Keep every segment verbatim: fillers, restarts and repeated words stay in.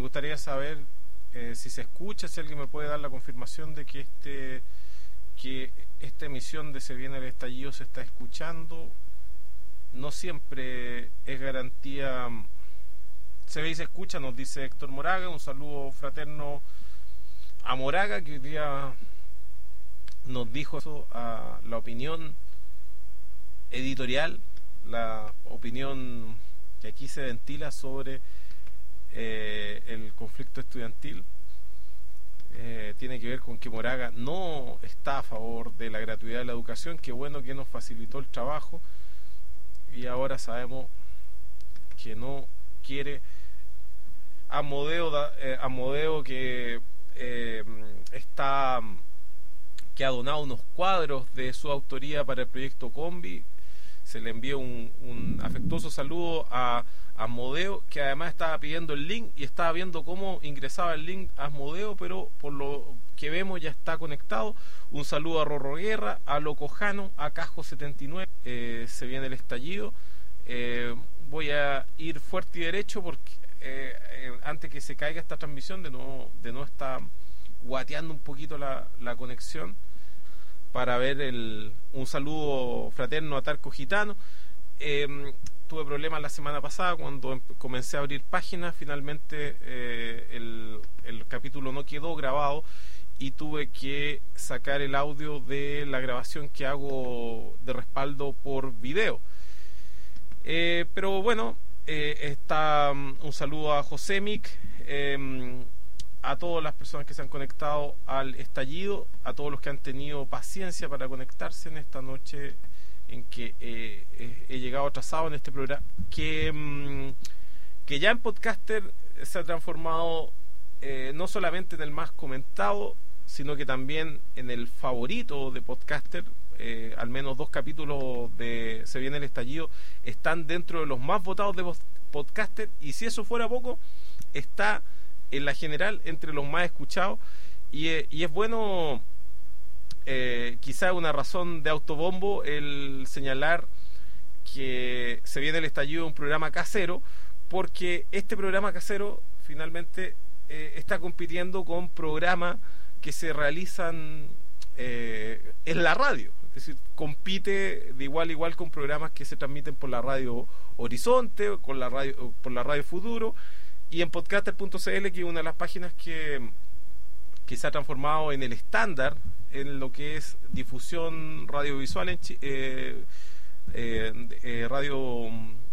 gustaría saber eh, si se escucha, si alguien me puede dar la confirmación de que este que esta emisión de Se Viene el Estallido se está escuchando. No siempre es garantía. Se ve y se escucha, nos dice Héctor Moraga. Un saludo fraterno a Moraga, que hoy día nos dijo eso, a la opinión editorial, la opinión que aquí se ventila sobre eh, el conflicto estudiantil. Eh, tiene que ver con que Moraga no está a favor de la gratuidad de la educación. Qué bueno que nos facilitó el trabajo, y ahora sabemos que no quiere. Amodeo, eh, Amodeo que eh, está que ha donado unos cuadros de su autoría para el proyecto Combi. Se le envió un, un afectuoso saludo a Asmodeo, que además estaba pidiendo el link y estaba viendo cómo ingresaba el link a Asmodeo, pero por lo que vemos ya está conectado. Un saludo a Rorro Guerra, a Locojano, a Cajo setenta y nueve. Eh, se viene el estallido. Eh, voy a ir fuerte y derecho porque eh, eh, antes que se caiga esta transmisión, de no, de no estar guateando un poquito la, la conexión, para ver el, un saludo fraterno a Tarco Gitano. Eh, tuve problemas la semana pasada cuando em, comencé a abrir páginas. Finalmente eh, el, el capítulo no quedó grabado y tuve que sacar el audio de la grabación que hago de respaldo por video. Eh, pero bueno, eh, está um, un saludo a Josemic, eh, a todas las personas que se han conectado al estallido, a todos los que han tenido paciencia para conectarse en esta noche en que eh, eh, he llegado atrasado en este programa, que, um, que ya en Podcaster se ha transformado eh, no solamente en el más comentado, sino que también en el favorito de Podcaster. Eh, al menos dos capítulos de Se Viene el Estallido están dentro de los más votados de Podcaster, y si eso fuera poco, está en la general entre los más escuchados. Y, eh, y es bueno, eh, quizá una razón de autobombo, el señalar que Se Viene el Estallido, un programa casero, porque este programa casero finalmente eh, está compitiendo con programas que se realizan eh, en la radio. Es decir, compite de igual a igual con programas que se transmiten por la radio Horizonte, con la radio, por la radio Futuro, y en podcaster punto c l, que es una de las páginas que, que se ha transformado en el estándar en lo que es difusión radiovisual en eh, eh, eh, radio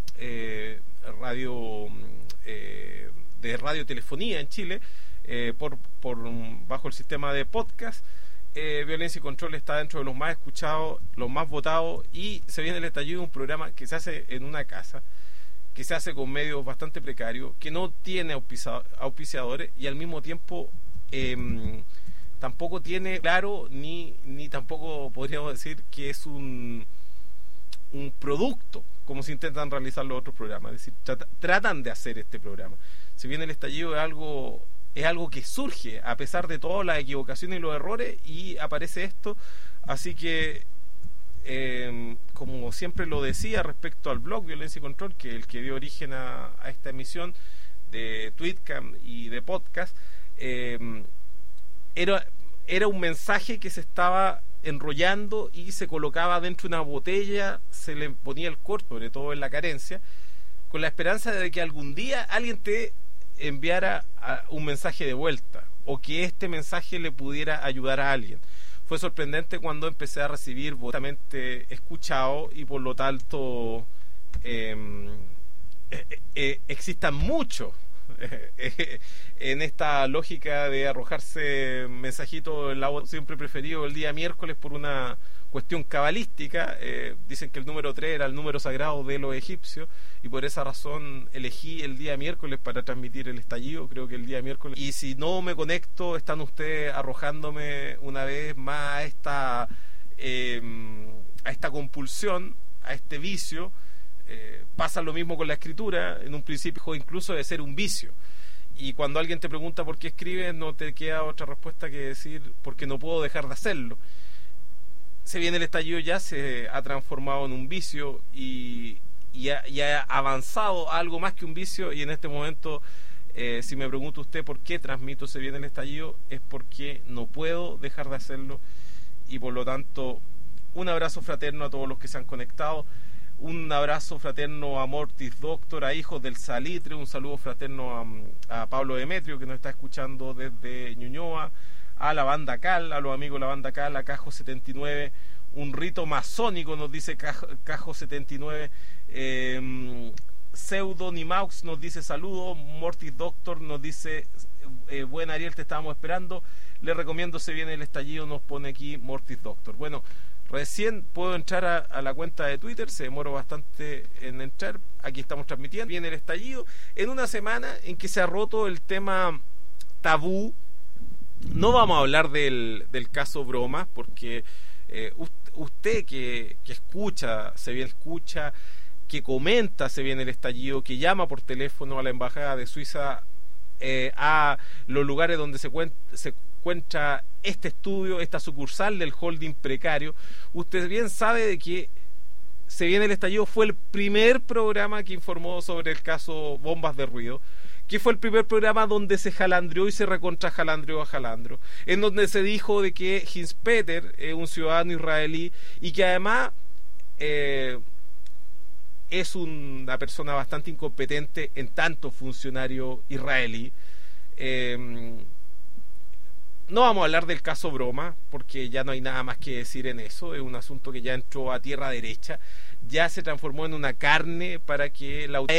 eh, radio eh, de radiotelefonía en Chile, eh, por, por bajo el sistema de podcast. Eh, Violencia y Control está dentro de los más escuchados, los más votados, y Se Viene el Estallido, un programa que se hace en una casa, que se hace con medios bastante precarios, que no tiene auspiciadores, y al mismo tiempo eh, tampoco tiene claro, ni, ni tampoco podríamos decir que es un, un producto, como se intentan realizar los otros programas. Es decir, trata, tratan de hacer este programa. Se Viene el Estallido es algo... es algo que surge a pesar de todas las equivocaciones y los errores, y aparece esto. Así que eh, como siempre lo decía respecto al blog Violencia y Control, que es el que dio origen a, a esta emisión de Tweetcam y de podcast, eh, era, era un mensaje que se estaba enrollando y se colocaba dentro de una botella, se le ponía el corto, sobre todo en la carencia, con la esperanza de que algún día alguien te enviara un mensaje de vuelta, o que este mensaje le pudiera ayudar a alguien. Fue sorprendente cuando empecé a recibir votamente escuchado, y por lo tanto eh, eh, eh, existan muchos eh, en esta lógica de arrojarse mensajitos en la voz. Siempre preferido el día miércoles por una cuestión cabalística. Eh, dicen que el número tres era el número sagrado de los egipcios, y por esa razón elegí el día miércoles para transmitir el estallido. Creo que el día miércoles, y si no me conecto, están ustedes arrojándome una vez más a esta eh, a esta compulsión, a este vicio. Eh, pasa lo mismo con la escritura. En un principio incluso de ser un vicio, y cuando alguien te pregunta por qué escribes, no te queda otra respuesta que decir porque no puedo dejar de hacerlo. Se Viene el Estallido ya se ha transformado en un vicio, y, y, ha, y ha avanzado a algo más que un vicio, y en este momento Eh, si me pregunta usted por qué transmito Se Viene el Estallido, es porque no puedo dejar de hacerlo, y por lo tanto un abrazo fraterno a todos los que se han conectado, un abrazo fraterno a Mortis Doctor, a Hijos del Salitre, un saludo fraterno a, a Pablo Demetrio, que nos está escuchando desde Ñuñoa, a la banda Cal, a los amigos de la banda Cal, a Cajo setenta y nueve, un rito masónico nos dice Cajo, Cajo setenta y nueve, eh, Pseudonimaux nos dice saludos, Mortis Doctor nos dice eh, buen Ariel, te estábamos esperando, le recomiendo Se Viene el Estallido, nos pone aquí Mortis Doctor. Bueno, recién puedo entrar a, a la cuenta de Twitter, se demoró bastante en entrar, aquí estamos transmitiendo, viene el estallido, en una semana en que se ha roto el tema tabú. No vamos a hablar del, del caso Bromas, porque eh, usted, usted que, que escucha, se viene escucha, que comenta Se Viene el Estallido, que llama por teléfono a la Embajada de Suiza, eh, a los lugares donde se, cuen, se encuentra este estudio, esta sucursal del holding precario, usted bien sabe de que Se Viene el Estallido fue el primer programa que informó sobre el caso Bombas de Ruido, que fue el primer programa donde se jalandrió y se recontra jalandrió a Jalandro, en donde se dijo de que Heinz Peter es un ciudadano israelí y que además eh, es una persona bastante incompetente en tanto funcionario israelí. Eh, no vamos a hablar del caso Broma, porque ya no hay nada más que decir en eso, es un asunto que ya entró a tierra derecha, ya se transformó en una carne para que la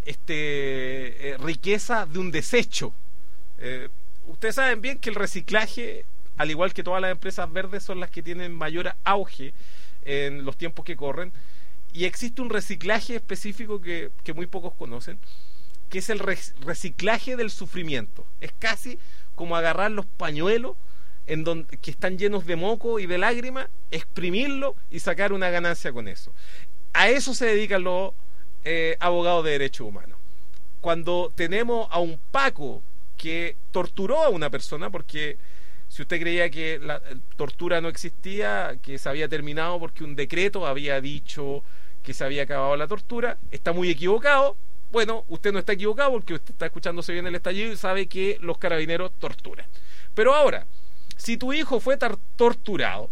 este, eh, riqueza de un desecho. Eh, ustedes saben bien que el reciclaje, al igual que todas las empresas verdes, son las que tienen mayor auge en los tiempos que corren, y existe un reciclaje específico que, que muy pocos conocen, que es el reciclaje del sufrimiento. Es casi como agarrar los pañuelos en donde, que están llenos de moco y de lágrimas, exprimirlo y sacar una ganancia con eso. A eso se dedican los eh, abogados de derechos humanos. Cuando tenemos a un Paco que torturó a una persona, porque si usted creía que la tortura no existía, que se había terminado porque un decreto había dicho que se había acabado la tortura, está muy equivocado. Bueno, usted no está equivocado porque usted está escuchando Se Viene el Estallido y sabe que los carabineros torturan. Pero ahora, si tu hijo fue torturado,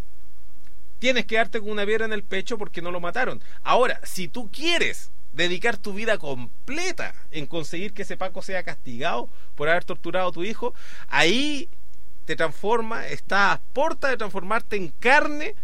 tienes que darte con una piedra en el pecho porque no lo mataron. Ahora, si tú quieres dedicar tu vida completa en conseguir que ese Paco sea castigado por haber torturado a tu hijo, ahí te transforma, está a puerta de transformarte en carne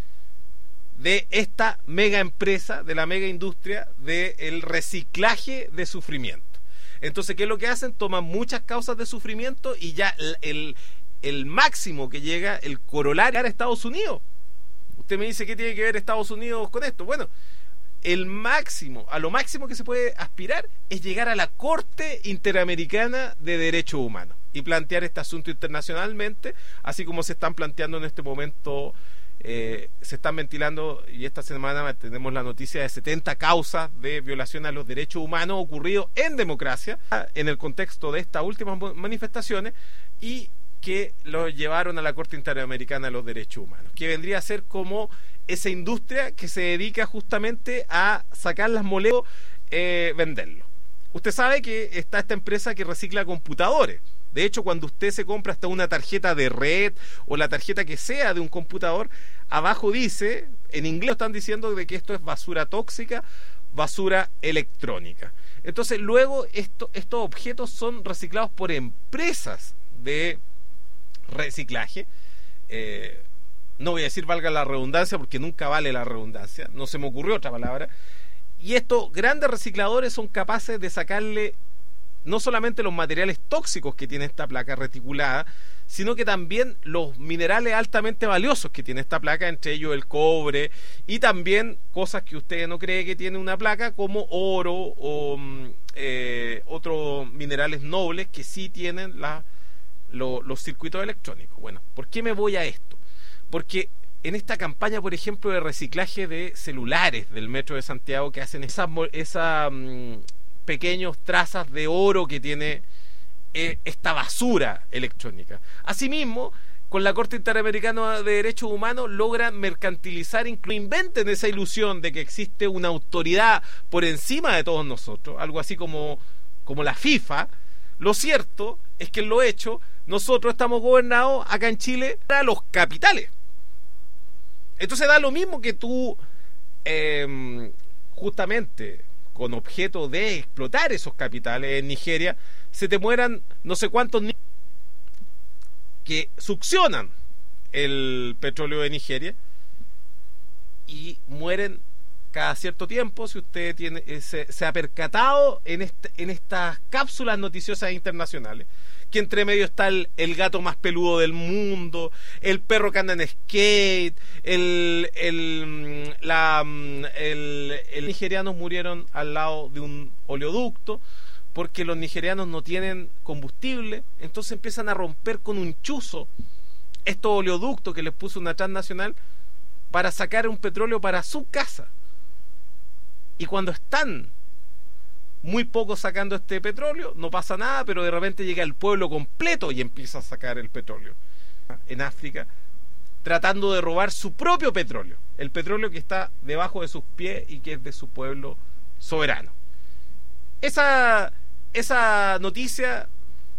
de esta mega empresa, de la mega industria del reciclaje de sufrimiento. Entonces, ¿qué es lo que hacen? Toman muchas causas de sufrimiento y ya el, el, el máximo que llega, el corolario, a Estados Unidos. Usted me dice, ¿qué tiene que ver Estados Unidos con esto? Bueno, el máximo, a lo máximo que se puede aspirar es llegar a la Corte Interamericana de Derechos Humanos y plantear este asunto internacionalmente, así como se están planteando en este momento. Eh, se están ventilando, y esta semana tenemos la noticia de setenta causas de violación a los derechos humanos ocurridos en democracia en el contexto de estas últimas manifestaciones, y que los llevaron a la Corte Interamericana de los Derechos Humanos, que vendría a ser como esa industria que se dedica justamente a sacar las moléculas, eh, venderlo. Usted sabe que está esta empresa que recicla computadores. De hecho, cuando usted se compra hasta una tarjeta de red o la tarjeta que sea de un computador, abajo dice, en inglés están diciendo de que esto es basura tóxica, basura electrónica. Entonces, luego esto, estos objetos son reciclados por empresas de reciclaje. Eh, no voy a decir valga la redundancia porque nunca vale la redundancia, no se me ocurrió otra palabra. Y estos grandes recicladores son capaces de sacarle no solamente los materiales tóxicos que tiene esta placa reticulada, sino que también los minerales altamente valiosos que tiene esta placa, entre ellos el cobre, y también cosas que usted no cree que tiene una placa, como oro o eh, otros minerales nobles que sí tienen la, lo, los circuitos electrónicos. Bueno, ¿por qué me voy a esto? Porque en esta campaña, por ejemplo, de reciclaje de celulares del Metro de Santiago, que hacen esas esa, um, pequeños trazas de oro que tiene eh, esta basura electrónica. Asimismo, con la Corte Interamericana de Derechos Humanos logran mercantilizar, incluso inventen esa ilusión de que existe una autoridad por encima de todos nosotros, algo así como, como la FIFA, Lo cierto es que en lo hecho, nosotros estamos gobernados acá en Chile para los capitales. Entonces da lo mismo que tú, eh, justamente, con objeto de explotar esos capitales en Nigeria, se te mueran no sé cuántos niños que succionan el petróleo de Nigeria y mueren cada cierto tiempo. Si usted tiene se, se ha percatado en, este, en estas cápsulas noticiosas internacionales, que entre medio está el, el gato más peludo del mundo, el perro que anda en skate, el, el, la, el, el nigerianos murieron al lado de un oleoducto porque los nigerianos no tienen combustible, entonces empiezan a romper con un chuzo estos oleoductos que les puso una transnacional para sacar un petróleo para su casa. Y cuando están muy pocos sacando este petróleo, no pasa nada, pero de repente llega el pueblo completo y empieza a sacar el petróleo. En África, tratando de robar su propio petróleo, el petróleo que está debajo de sus pies y que es de su pueblo soberano. Esa, esa noticia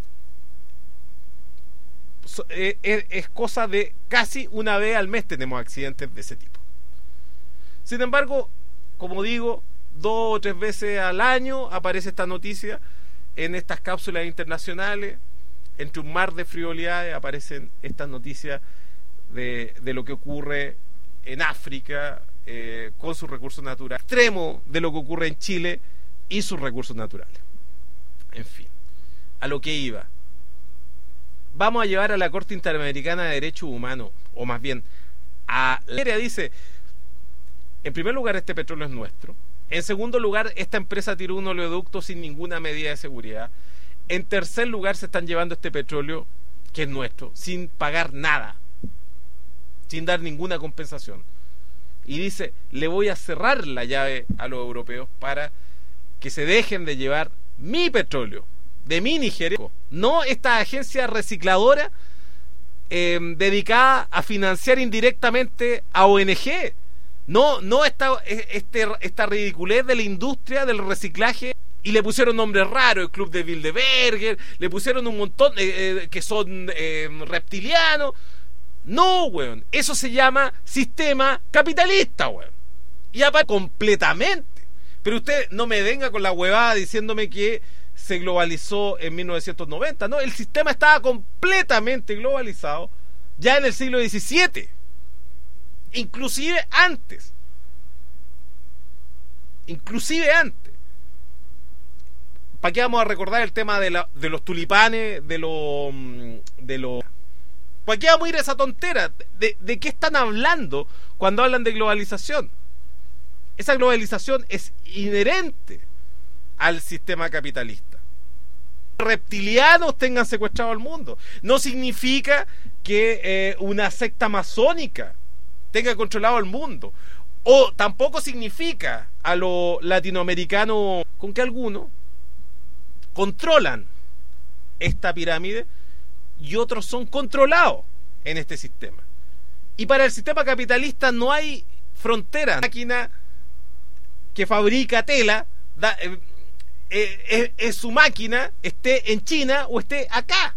es, es cosa de casi una vez al mes tenemos accidentes de ese tipo. Sin embargo, como digo, dos o tres veces al año aparece esta noticia en estas cápsulas internacionales. Entre un mar de frivolidades aparecen estas noticias de, de lo que ocurre en África eh, con sus recursos naturales, extremo de lo que ocurre en Chile y sus recursos naturales. En fin, a lo que iba, vamos a llevar a la Corte Interamericana de Derechos Humanos, o más bien a la Nigeria. Dice, en primer lugar, este petróleo es nuestro. En segundo lugar, esta empresa tiró un oleoducto sin ninguna medida de seguridad. En tercer lugar, se están llevando este petróleo, que es nuestro, sin pagar nada, sin dar ninguna compensación. Y dice, le voy a cerrar la llave a los europeos para que se dejen de llevar mi petróleo, de mi Nigeria. No esta agencia recicladora eh, dedicada a financiar indirectamente a O N G. No, no esta, este, esta ridiculez de la industria del reciclaje. Y le pusieron nombres raros, el Club de Bilderberger, le pusieron un montón eh, eh, que son eh, reptilianos. No, weón, eso se llama sistema capitalista, weón. Y aparte, completamente. Pero usted no me venga con la huevada diciéndome que se globalizó en mil novecientos noventa. No, el sistema estaba completamente globalizado ya en el siglo diecisiete. Inclusive antes. Inclusive antes. ¿Para qué vamos a recordar el tema de, la, de los tulipanes, de los... de los... ¿Para qué vamos a ir a esa tontera? ¿De, de qué están hablando cuando hablan de globalización? Esa globalización es inherente al sistema capitalista. Reptilianos tengan secuestrado el mundo. No significa que eh, una secta masónica tenga controlado el mundo. O tampoco significa a los latinoamericanos con que algunos controlan esta pirámide y otros son controlados en este sistema. Y para el sistema capitalista no hay frontera. La máquina que fabrica tela da, eh, eh, eh, eh, su máquina esté en China o esté acá.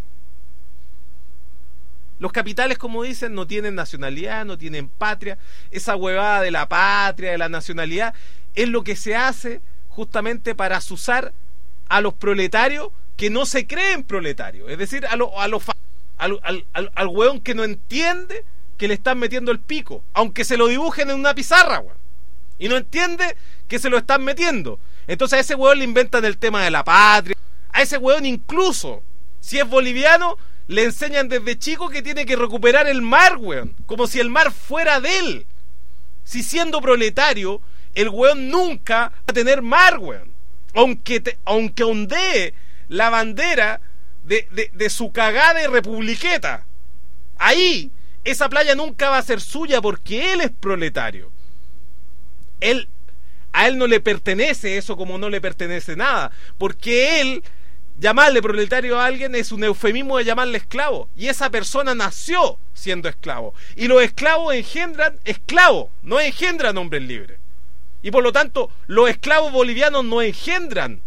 Los capitales, como dicen, no tienen nacionalidad, no tienen patria. Esa huevada de la patria, de la nacionalidad, es lo que se hace justamente para azuzar a los proletarios que no se creen proletarios. Es decir, a los a los al, al, al, al hueón que no entiende que le están metiendo el pico, aunque se lo dibujen en una pizarra, hueón, y no entiende que se lo están metiendo. Entonces a ese hueón le inventan el tema de la patria. A ese hueón, incluso si es boliviano, le enseñan desde chico que tiene que recuperar el mar, weón, como si el mar fuera de él. Si siendo proletario, el weón nunca va a tener mar, weón. Aunque, te, aunque ondee la bandera de, de, de su cagada de republiqueta. Ahí, esa playa nunca va a ser suya porque él es proletario. Él, a él no le pertenece eso como no le pertenece nada. Porque él... llamarle proletario a alguien es un eufemismo de llamarle esclavo. Y esa persona nació siendo esclavo. Y los esclavos engendran esclavos, no engendran hombres libres. Y por lo tanto, los esclavos bolivianos no engendran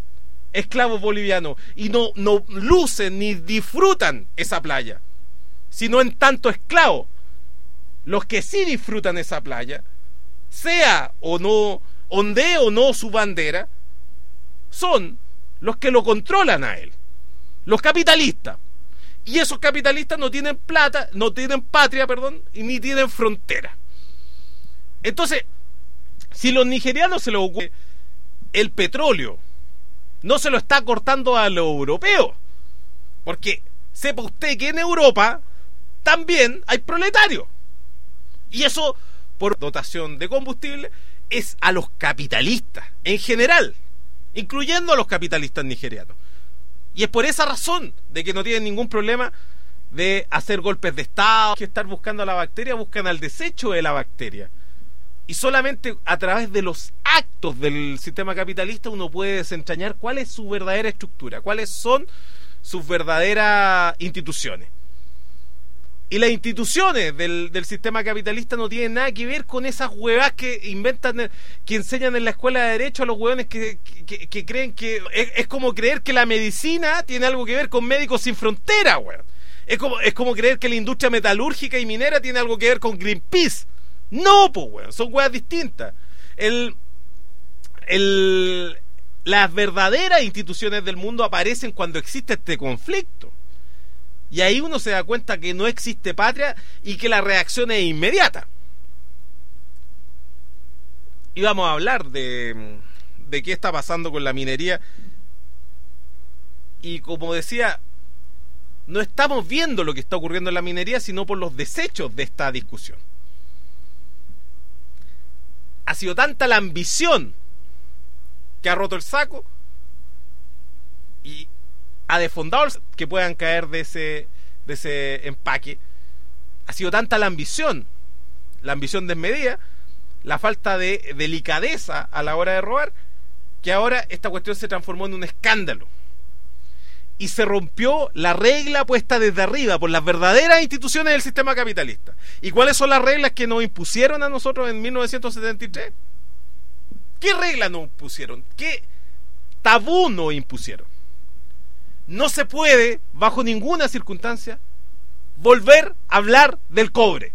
esclavos bolivianos y no, no lucen ni disfrutan esa playa, sino en tanto esclavos. Los que sí disfrutan esa playa, sea o no, ondee o no su bandera, son los que lo controlan a él, los capitalistas. Y esos capitalistas no tienen plata, no tienen patria, perdón, y ni tienen frontera. Entonces, si los nigerianos se les ocurre el petróleo, no se lo está cortando a los europeos, porque sepa usted que en Europa también hay proletarios, y eso por dotación de combustible es a los capitalistas en general, incluyendo a los capitalistas nigerianos. Y es por esa razón de que no tienen ningún problema de hacer golpes de estado, que estar buscando a la bacteria, buscan al desecho de la bacteria. Y solamente a través de los actos del sistema capitalista uno puede desentrañar cuál es su verdadera estructura, cuáles son sus verdaderas instituciones. Y las instituciones del, del sistema capitalista no tienen nada que ver con esas huevas que inventan, que enseñan en la escuela de Derecho a los huevones que, que, que creen que... Es, es como creer que la medicina tiene algo que ver con Médicos Sin Fronteras, weón. Es como, es como creer que la industria metalúrgica y minera tiene algo que ver con Greenpeace. No, pues, weón, son huevas distintas. El, el, las verdaderas instituciones del mundo aparecen cuando existe este conflicto. Y ahí uno se da cuenta que no existe patria y que la reacción es inmediata. Y vamos a hablar de, de qué está pasando con la minería. Y como decía, no estamos viendo lo que está ocurriendo en la minería, sino por los desechos de esta discusión. Ha sido tanta la ambición que ha roto el saco y ha desfondado que puedan caer de ese, de ese empaque. Ha sido tanta la ambición, la ambición desmedida, la falta de delicadeza a la hora de robar, que ahora esta cuestión se transformó en un escándalo. Y se rompió la regla puesta desde arriba por las verdaderas instituciones del sistema capitalista. ¿Y cuáles son las reglas que nos impusieron a nosotros en mil novecientos setenta y tres? ¿Qué reglas nos impusieron? ¿Qué tabú nos impusieron? No se puede, bajo ninguna circunstancia, volver a hablar del cobre.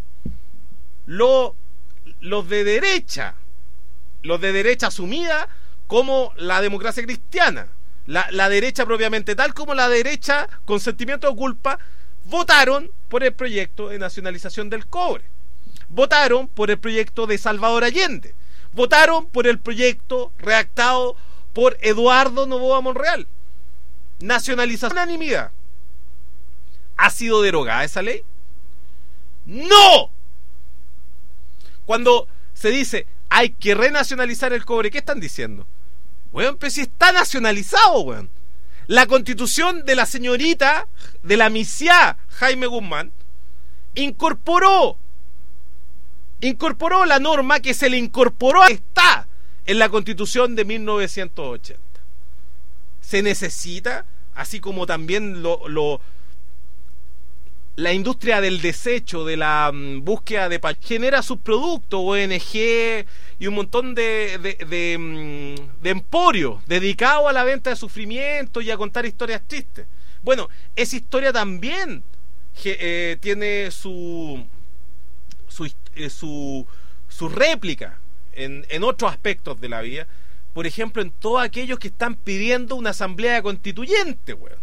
Lo, los de derecha, los de derecha asumida como la democracia cristiana, la, la derecha propiamente tal como la derecha con sentimiento de culpa, votaron por el proyecto de nacionalización del cobre. Votaron por el proyecto de Salvador Allende. Votaron por el proyecto redactado por Eduardo Noboa Monreal. Nacionalización unanimidad. ¿Ha sido derogada esa ley? ¡No! Cuando se dice hay que renacionalizar el cobre, ¿qué están diciendo? Weón, pero si está nacionalizado, weón. La constitución de la señorita de la misiá Jaime Guzmán incorporó incorporó la norma que se le incorporó, está en la constitución de mil novecientos ochenta. Se necesita, así como también lo, lo la industria del desecho, de la um, búsqueda de paz, genera sus productos, O N G y un montón de, de, de, um, de emporios dedicados a la venta de sufrimiento y a contar historias tristes. Bueno, esa historia también eh, tiene su su, eh, su, su réplica en, en otros aspectos de la vida. Por ejemplo, en todos aquellos que están pidiendo una asamblea constituyente, weón.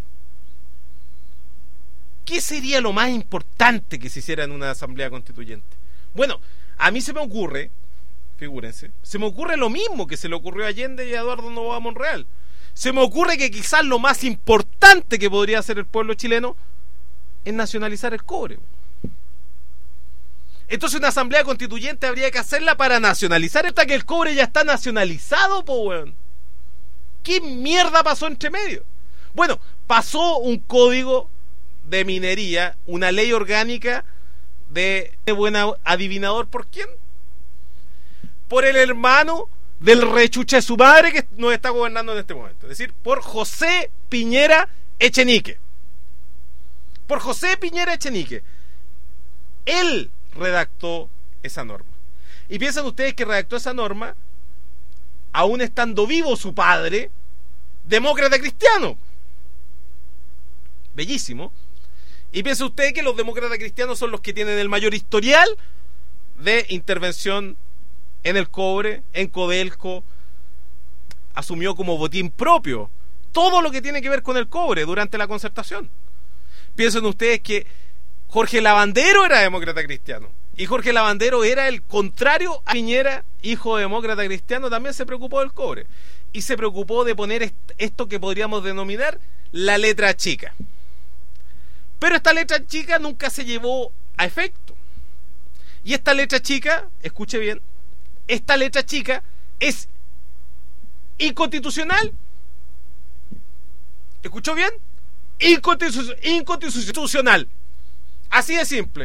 ¿Qué sería lo más importante que se hiciera en una asamblea constituyente? Bueno, a mí se me ocurre, figúrense, se me ocurre lo mismo que se le ocurrió a Allende y a Eduardo Noboa Monreal. Se me ocurre que quizás lo más importante que podría hacer el pueblo chileno es nacionalizar el cobre. Entonces una asamblea constituyente habría que hacerla para nacionalizar, hasta que el cobre ya está nacionalizado, po, weón. ¿Qué mierda pasó entre medio? Bueno, pasó un código de minería, una ley orgánica de, de buen adivinador, ¿por quién? Por el hermano del rechuche de su madre que nos está gobernando en este momento, es decir, por José Piñera Echenique. Por José Piñera Echenique. Él redactó esa norma. Y piensan ustedes que redactó esa norma aún estando vivo su padre, demócrata cristiano. Bellísimo. Y piensa usted que los demócratas cristianos son los que tienen el mayor historial de intervención en el cobre, en Codelco. Asumió como botín propio todo lo que tiene que ver con el cobre durante la Concertación. Piensen ustedes que Jorge Lavandero era demócrata cristiano, y Jorge Lavandero era el contrario a Piñera, hijo de demócrata cristiano, también se preocupó del cobre, y se preocupó de poner esto que podríamos denominar la letra chica. Pero esta letra chica nunca se llevó a efecto. Y esta letra chica, escuche bien, esta letra chica es inconstitucional. ¿Escuchó bien? Inconstitu- inconstitucional. Así de simple.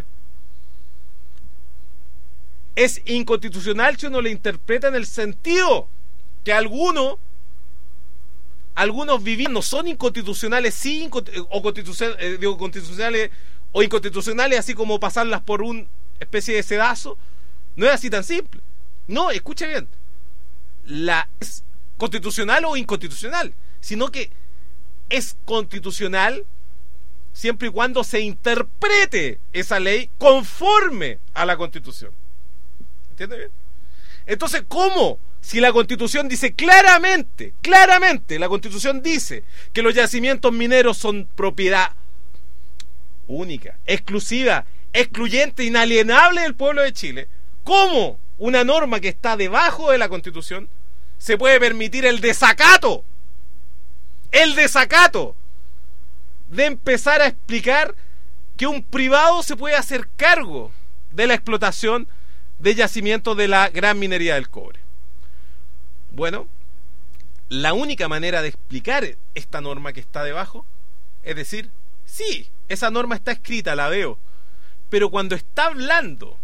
Es inconstitucional si uno le interpreta en el sentido que algunos algunos vivían, no son inconstitucionales, sí, o constitucionales, eh, digo, constitucionales o inconstitucionales, así como pasarlas por una especie de sedazo. No es así tan simple. No, escuche bien. La es constitucional o inconstitucional, sino que es constitucional siempre y cuando se interprete esa ley conforme a la Constitución. ¿Entiende bien? Entonces, ¿cómo? Si la Constitución dice claramente, claramente, la Constitución dice que los yacimientos mineros son propiedad única, exclusiva, excluyente, inalienable del pueblo de Chile, ¿cómo una norma que está debajo de la Constitución se puede permitir el desacato? El desacato de empezar a explicar que un privado se puede hacer cargo de la explotación de yacimientos de la gran minería del cobre. Bueno, la única manera de explicar esta norma que está debajo es decir, sí, esa norma está escrita, la veo, pero cuando está hablando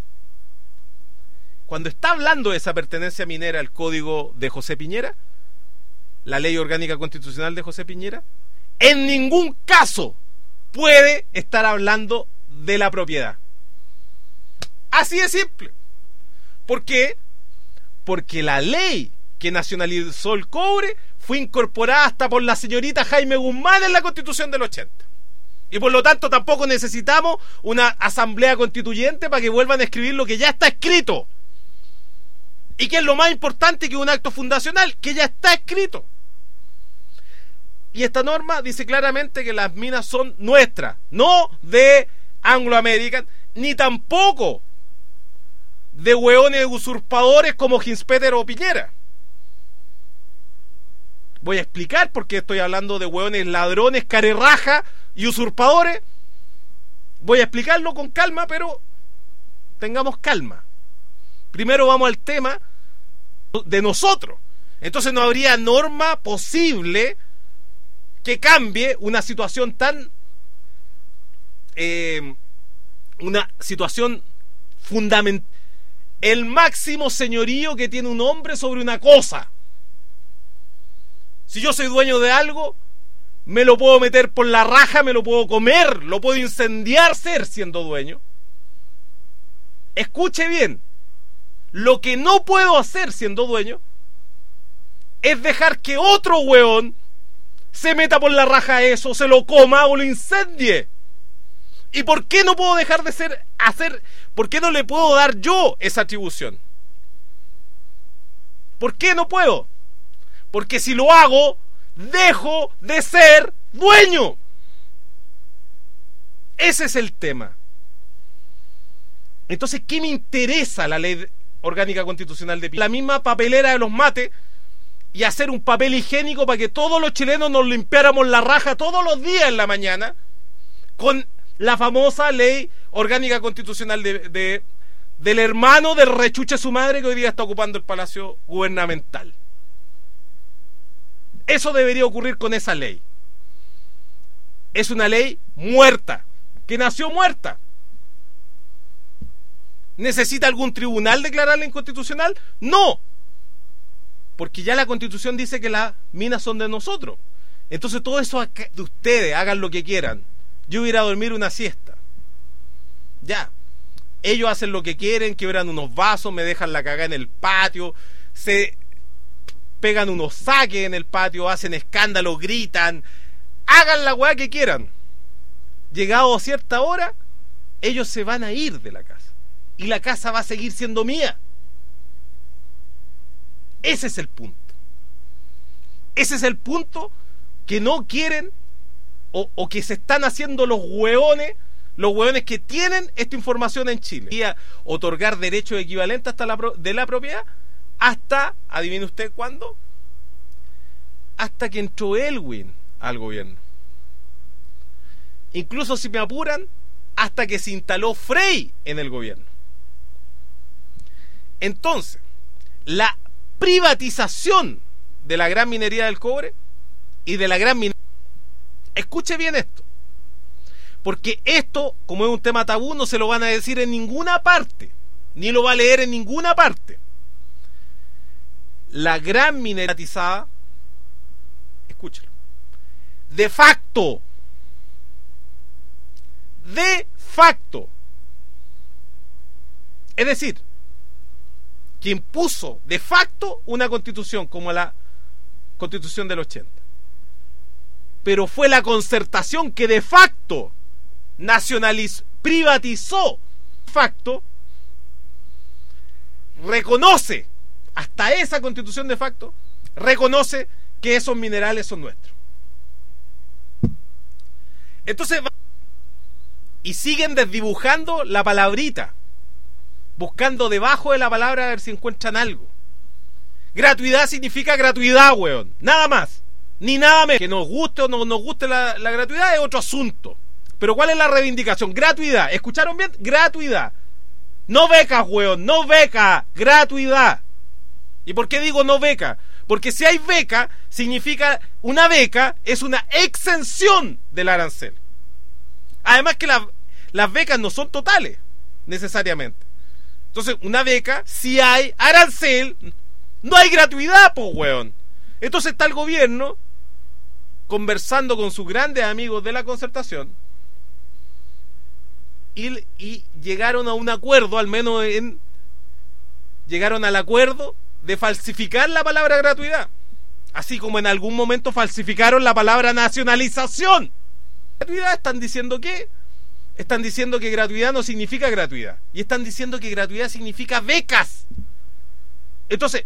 cuando está hablando de esa pertenencia minera al código de José Piñera, la ley orgánica constitucional de José Piñera, en ningún caso puede estar hablando de la propiedad. Así de simple. ¿Por qué? Porque la ley que nacionalizó el cobre fue incorporada hasta por la señorita Jaime Guzmán en la Constitución del ochenta. Y por lo tanto tampoco necesitamos una asamblea constituyente para que vuelvan a escribir lo que ya está escrito. Y que es lo más importante que un acto fundacional, que ya está escrito. Y esta norma dice claramente que las minas son nuestras, no de Anglo American, ni tampoco de hueones usurpadores como Ginspeter o Piñera. Voy a explicar por qué estoy hablando de hueones ladrones, carerraja y usurpadores. Voy a explicarlo con calma, pero tengamos calma. Primero vamos al tema de nosotros. Entonces no habría norma posible que cambie una situación tan eh, una situación fundamental, el máximo señorío que tiene un hombre sobre una cosa. Si yo soy dueño de algo, me lo puedo meter por la raja, me lo puedo comer, lo puedo incendiar ser siendo dueño. Escuche bien, lo que no puedo hacer siendo dueño es dejar que otro hueón se meta por la raja a eso, se lo coma o lo incendie. ¿Y por qué no puedo dejar de ser hacer? ¿Por qué no le puedo dar yo esa atribución? ¿Por qué no puedo? Porque si lo hago, dejo de ser dueño. Ese es el tema. Entonces, ¿qué me interesa la ley orgánica constitucional de Piñera? La misma papelera de los mates y hacer un papel higiénico para que todos los chilenos nos limpiáramos la raja todos los días en la mañana con la famosa ley orgánica constitucional de, de, del hermano del rechuche su madre que hoy día está ocupando el palacio gubernamental. Eso debería ocurrir con esa ley. Es una ley muerta, que nació muerta. ¿Necesita algún tribunal declararla inconstitucional? No, porque ya la Constitución dice que las minas son de nosotros. Entonces todo eso de ustedes, hagan lo que quieran. Yo voy a ir a dormir una siesta. Ya. Ellos hacen lo que quieren, quiebran unos vasos, me dejan la cagada en el patio, se pegan unos saques en el patio, hacen escándalo, gritan, hagan la weá que quieran. Llegado a cierta hora, ellos se van a ir de la casa. Y la casa va a seguir siendo mía. Ese es el punto. Ese es el punto que no quieren o, o que se están haciendo los hueones, los hueones que tienen esta información en Chile. Y a otorgar derechos equivalentes hasta la pro, de la propiedad hasta, adivine usted cuándo, hasta que entró Elwin al gobierno. Incluso si me apuran, hasta que se instaló Frey en el gobierno. Entonces, la privatización de la gran minería del cobre y de la gran minería... Escuche bien esto, porque esto, como es un tema tabú, no se lo van a decir en ninguna parte, ni lo va a leer en ninguna parte. La gran minería, escúchelo, de facto, de facto, es decir, que impuso de facto una constitución como la constitución del ochenta, pero fue la Concertación que de facto nacionalizó, privatizó, de facto reconoce, hasta esa constitución de facto reconoce que esos minerales son nuestros. Entonces, y siguen desdibujando la palabrita, buscando debajo de la palabra a ver si encuentran algo. Gratuidad significa gratuidad, weón, nada más, ni nada menos. Que nos guste o no nos guste la, la gratuidad es otro asunto, pero ¿cuál es la reivindicación? Gratuidad. ¿Escucharon bien? Gratuidad. No becas, weón, no beca, gratuidad. ¿Y por qué digo no beca? Porque si hay beca, significa, una beca es una exención del arancel. Además que la, las becas no son totales, necesariamente. Entonces, una beca, si hay arancel, no hay gratuidad, po, weón. Entonces está el gobierno conversando con sus grandes amigos de la Concertación y, y llegaron a un acuerdo, al menos en llegaron al acuerdo de falsificar la palabra gratuidad, así como en algún momento falsificaron la palabra nacionalización. Gratuidad, están diciendo que están diciendo que gratuidad no significa gratuidad, y están diciendo que gratuidad significa becas. Entonces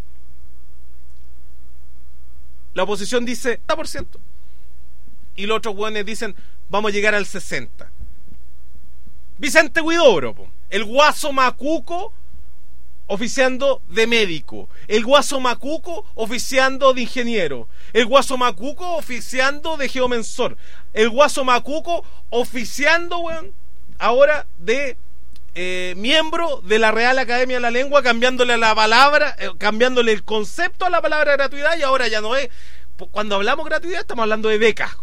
la oposición dice setenta por ciento y los otros hueones dicen vamos a llegar al sesenta por ciento. Vicente Huidobro, el guaso macuco oficiando de médico, el guaso macuco oficiando de ingeniero, el guaso macuco oficiando de geomensor, el guaso macuco oficiando, weón, ahora de eh, miembro de la Real Academia de la Lengua, cambiándole la palabra, eh, cambiándole el concepto a la palabra gratuidad, y ahora ya no es, cuando hablamos gratuidad estamos hablando de becas.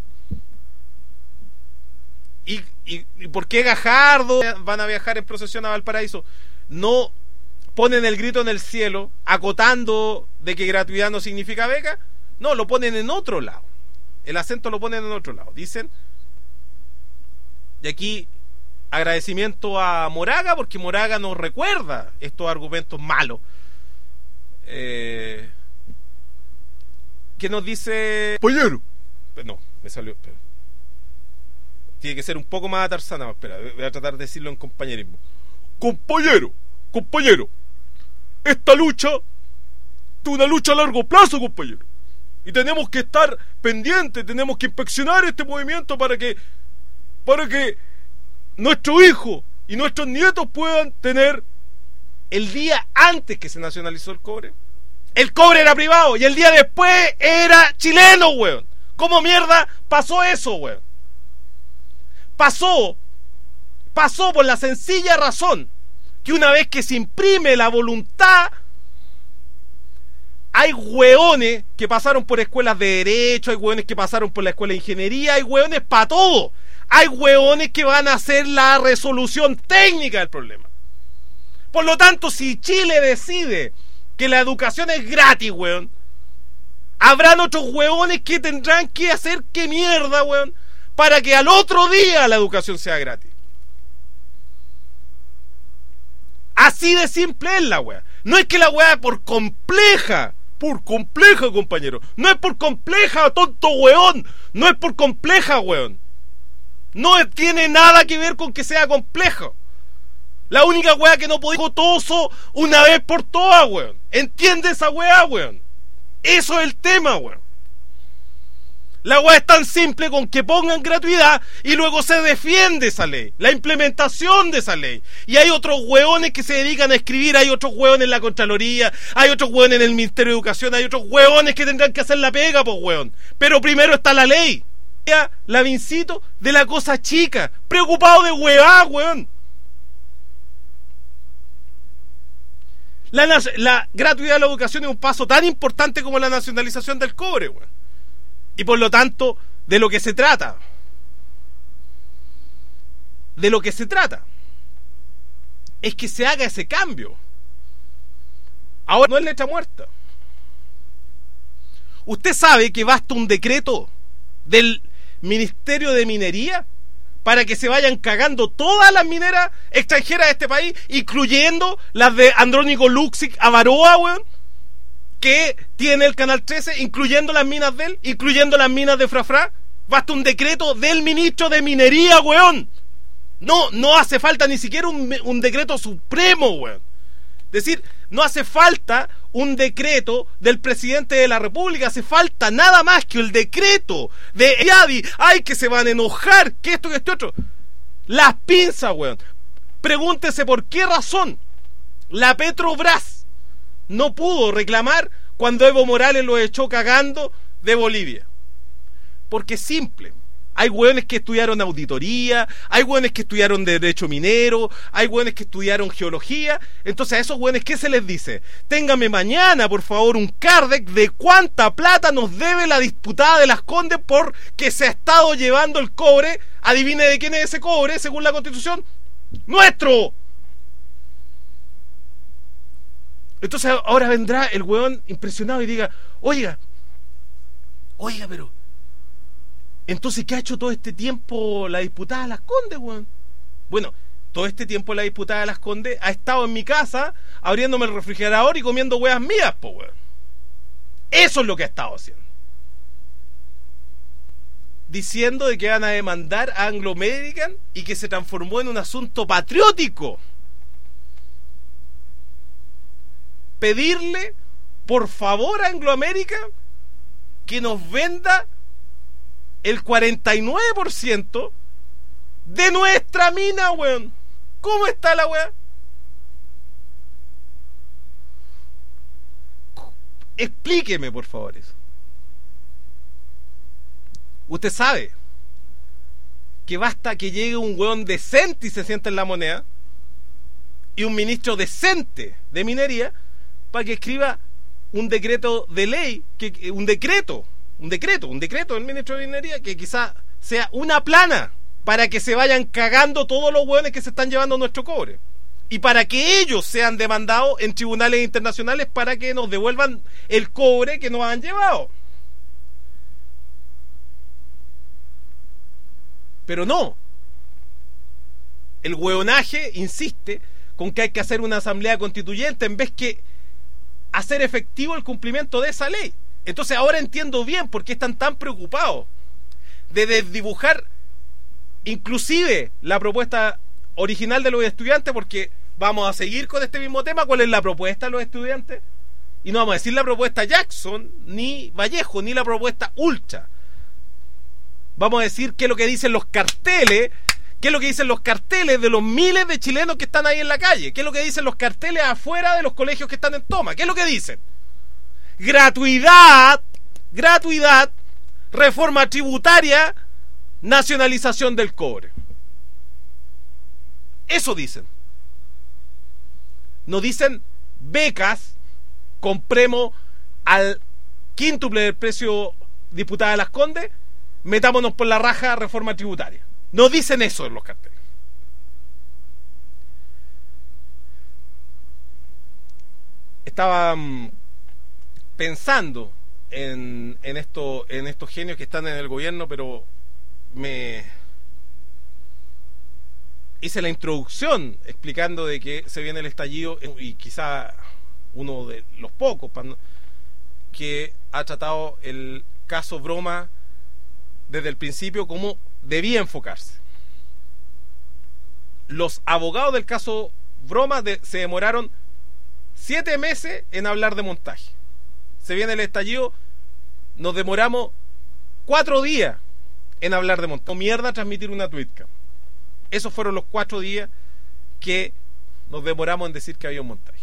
¿Y, y, y por qué Gajardo van a viajar en procesión a Valparaíso? No ponen el grito en el cielo acotando de que gratuidad no significa beca. No, lo ponen en otro lado, el acento lo ponen en otro lado. Dicen, y aquí agradecimiento a Moraga, porque Moraga nos recuerda estos argumentos malos. Eh, ¿Qué nos dice? Pollero. No, me salió. Espera. Tiene que ser un poco más atarzana. Espera, voy a tratar de decirlo en compañerismo. Compañero, compañero, esta lucha es una lucha a largo plazo, compañero. Y tenemos que estar pendientes, tenemos que inspeccionar este movimiento para que, para que nuestros hijos y nuestros nietos puedan tener el día antes que se nacionalizó el cobre. El cobre era privado y el día después era chileno, weón. ¿Cómo mierda pasó eso, weón? Pasó, pasó por la sencilla razón que una vez que se imprime la voluntad, hay hueones que pasaron por escuelas de derecho, hay hueones que pasaron por la escuela de ingeniería, hay hueones para todo. Hay hueones que van a hacer la resolución técnica del problema. Por lo tanto, si Chile decide que la educación es gratis, weón, habrán otros hueones que tendrán que hacer qué mierda, weón, para que al otro día la educación sea gratis. Así de simple es la weá. No es que la weá por compleja por compleja, compañero. No es por compleja, tonto weón. No es por compleja, weón. No tiene nada que ver con que sea complejo. La única weá que no podía cotoso una vez por todas, weón. ¿Entiende esa weá, weón? Eso es el tema, weón. La weá es tan simple con que pongan gratuidad y luego se defiende esa ley, la implementación de esa ley. Y hay otros weones que se dedican a escribir, hay otros weones en la Contraloría, hay otros weones en el Ministerio de Educación, hay otros weones que tendrán que hacer la pega, pues weón. Pero primero está la ley. La Vincito de la cosa chica, preocupado de weá, weón. La, la gratuidad de la educación es un paso tan importante como la nacionalización del cobre, weón. Y por lo tanto, de lo que se trata, de lo que se trata, es que se haga ese cambio. Ahora no es letra muerta. Usted sabe que basta un decreto del Ministerio de Minería para que se vayan cagando todas las mineras extranjeras de este país, incluyendo las de Andrónico Luxic Avaroa, weón, que tiene el Canal trece, incluyendo las minas de él, incluyendo las minas de Frafra. Basta un decreto del ministro de Minería, weón. No, no hace falta ni siquiera un, un decreto supremo, weón. Es decir, no hace falta un decreto del presidente de la República, hace falta nada más que el decreto de Yadi. Ay, que se van a enojar, que esto, que esto otro. Las pinzas, weón. Pregúntese por qué razón la Petrobras no pudo reclamar cuando Evo Morales lo echó cagando de Bolivia. Porque es simple. Hay hueones que estudiaron auditoría, hay hueones que estudiaron derecho minero, hay hueones que estudiaron geología. Entonces a esos hueones, ¿qué se les dice? Téngame mañana, por favor, un cardec de cuánta plata nos debe la disputada de Las Condes porque se ha estado llevando el cobre. Adivine de quién es ese cobre, según la Constitución. ¡Nuestro! Entonces ahora vendrá el hueón impresionado y diga, oiga, oiga, pero entonces, ¿qué ha hecho todo este tiempo la diputada Las Condes, weón? Bueno, todo este tiempo la diputada Las Condes ha estado en mi casa abriéndome el refrigerador y comiendo weas mías, po, weón. Eso es lo que ha estado haciendo. Diciendo de que van a demandar a Anglo American y que se transformó en un asunto patriótico. Pedirle, por favor, a Anglo American que nos venda el cuarenta y nueve por ciento de nuestra mina, weón. ¿Cómo está la weá? Explíqueme, por favor, eso. Usted sabe que basta que llegue un weón decente y se sienta en la moneda y un ministro decente de minería para que escriba un decreto de ley, que un decreto Un decreto, un decreto del ministro de Minería que quizá sea una plana para que se vayan cagando todos los hueones que se están llevando nuestro cobre. Y para que ellos sean demandados en tribunales internacionales para que nos devuelvan el cobre que nos han llevado. Pero no. El hueonaje insiste con que hay que hacer una asamblea constituyente en vez que hacer efectivo el cumplimiento de esa ley. Entonces ahora entiendo bien por qué están tan preocupados de desdibujar inclusive la propuesta original de los estudiantes, porque vamos a seguir con este mismo tema. ¿Cuál es la propuesta de los estudiantes? Y no vamos a decir la propuesta Jackson, ni Vallejo, ni la propuesta Ultra. Vamos a decir qué es lo que dicen los carteles, qué es lo que dicen los carteles de los miles de chilenos que están ahí en la calle, qué es lo que dicen los carteles afuera de los colegios que están en toma, qué es lo que dicen. Gratuidad, gratuidad, reforma tributaria, nacionalización del cobre. Eso dicen. No dicen becas, compremos al quíntuple del precio diputada Las Condes, metámonos por la raja reforma tributaria. No dicen eso en los carteles. Estaba pensando en, en, esto, en estos genios que están en el gobierno, pero me hice la introducción explicando de que se viene el estallido y quizá uno de los pocos, que ha tratado el caso Broma desde el principio como debía enfocarse. Los abogados del caso Broma de, se demoraron siete meses en hablar de montaje. Se viene el estallido, nos demoramos cuatro días en hablar de montaje. Mierda transmitir una tweetcam. Esos fueron los cuatro días que nos demoramos en decir que había un montaje.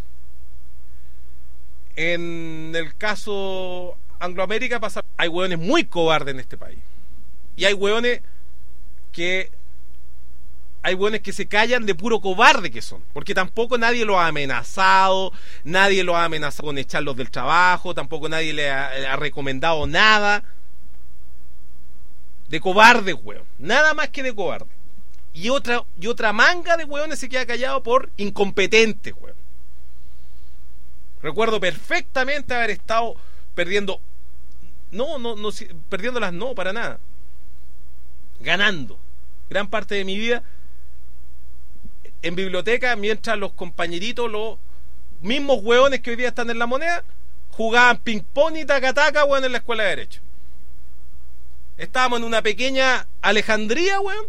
En el caso Angloamérica pasa, hay hueones muy cobardes en este país. Y hay hueones que hay hueones que se callan de puro cobarde que son, porque tampoco nadie los ha amenazado, nadie los ha amenazado con echarlos del trabajo, tampoco nadie le ha, le ha recomendado nada. De cobarde, hueón, nada más que de cobarde. Y otra, y otra manga de hueones se queda callado por incompetentes, hueón. Recuerdo perfectamente haber estado perdiendo, no, no, no, perdiéndolas no, para nada, ganando gran parte de mi vida en biblioteca, mientras los compañeritos, los mismos hueones que hoy día están en La Moneda, jugaban ping-pong y taca-taca, hueón, en la escuela de Derecho. Estábamos en una pequeña Alejandría, hueón,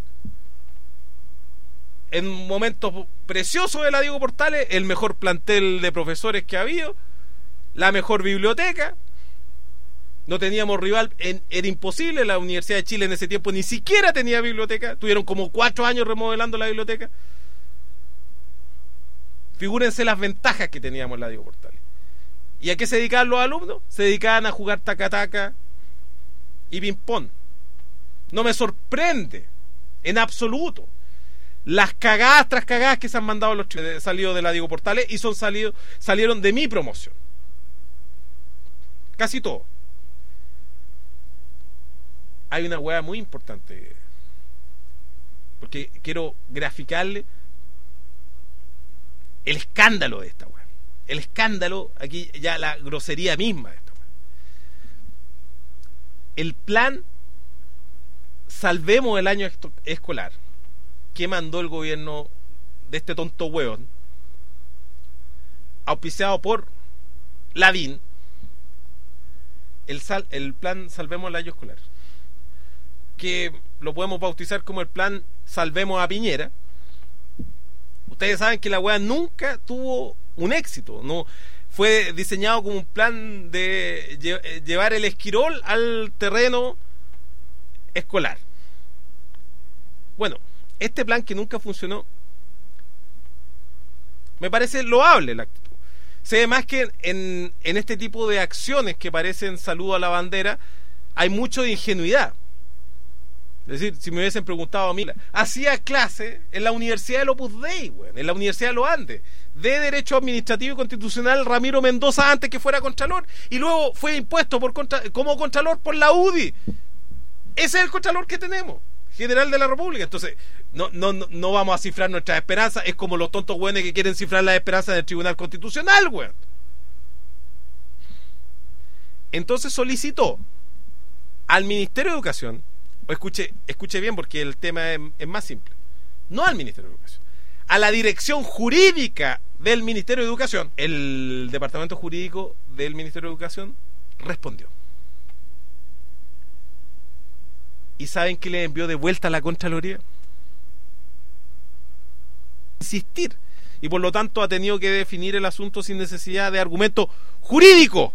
en momentos preciosos de la Diego Portales, el mejor plantel de profesores que ha habido, la mejor biblioteca, no teníamos rival, en, era imposible. La Universidad de Chile en ese tiempo ni siquiera tenía biblioteca, tuvieron como cuatro años remodelando la biblioteca. Figúrense las ventajas que teníamos en la Diego Portales. ¿Y a qué se dedicaban los alumnos? Se dedicaban a jugar taca-taca y ping-pong. No me sorprende en absoluto las cagadas tras cagadas que se han mandado los chicos salidos de la Diego Portales, y son salidos, salieron de mi promoción. Casi todo. Hay una hueá muy importante, porque quiero graficarle el escándalo de esta hueá. El escándalo, aquí ya la grosería misma de esta hueá. El plan Salvemos el Año Escolar que mandó el gobierno de este tonto hueón, auspiciado por Lavín, el, sal, el plan Salvemos el Año Escolar, que lo podemos bautizar como el plan Salvemos a Piñera. Ustedes saben que la hueá nunca tuvo un éxito, no fue diseñado como un plan de lle- llevar el esquirol al terreno escolar. Bueno, este plan que nunca funcionó, me parece loable la actitud. Se ve más que en, en este tipo de acciones que parecen saludo a la bandera, hay mucho de ingenuidad. Es decir, si me hubiesen preguntado a mí, hacía clase en la Universidad del Opus Dei, güey, en la Universidad de los Andes, de Derecho Administrativo y Constitucional, Ramiro Mendoza, antes que fuera Contralor, y luego fue impuesto por contra, como Contralor por la U D I. Ese es el Contralor que tenemos, General de la República. Entonces, no, no, no vamos a cifrar nuestras esperanzas. Es como los tontos güeyes que quieren cifrar las esperanzas del Tribunal Constitucional, güey. Entonces solicitó al Ministerio de Educación, o escuche, escuche bien porque el tema es, es más simple, no al Ministerio de Educación, a la dirección jurídica del Ministerio de Educación. El departamento jurídico del Ministerio de Educación respondió. ¿Y saben qué le envió de vuelta a la Contraloría? Insistir. Y por lo tanto ha tenido que definir el asunto sin necesidad de argumento jurídico.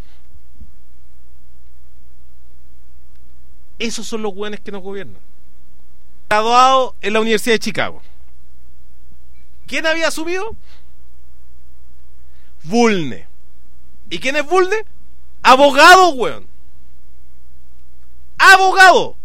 Esos son los hueones que nos gobiernan. Graduado en la Universidad de Chicago. ¿Quién había asumido? Bulne. ¿Y quién es Bulne? Abogado, hueón. Abogado.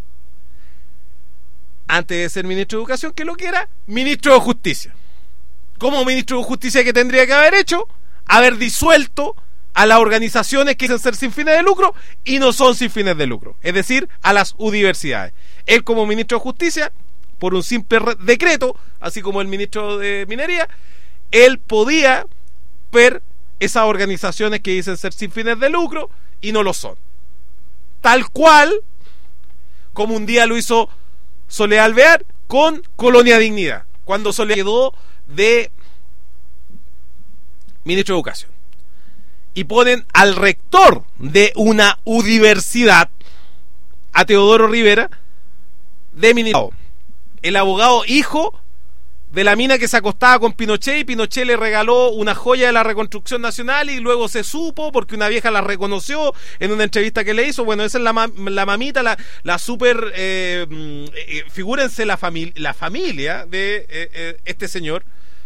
Antes de ser ministro de Educación, que lo que era ministro de Justicia. Como ministro de Justicia, que tendría que haber hecho, haber disuelto a las organizaciones que dicen ser sin fines de lucro y no son sin fines de lucro, es decir, a las universidades. Él, como ministro de Justicia, por un simple decreto, así como el ministro de Minería, él podía ver esas organizaciones que dicen ser sin fines de lucro y no lo son, tal cual como un día lo hizo Soledad Alvear con Colonia Dignidad, cuando Soledad quedó de ministro de Educación. y ponen al rector de una universidad, a Teodoro Rivera, de ministro. El abogado hijo de la mina que se acostaba con Pinochet, y Pinochet le regaló una joya de la reconstrucción nacional, y luego se supo porque una vieja la reconoció en una entrevista que le hizo. Bueno, esa es la, ma la mamita, la, la super eh, eh, figúrense la, fami la familia de eh, eh, este señor.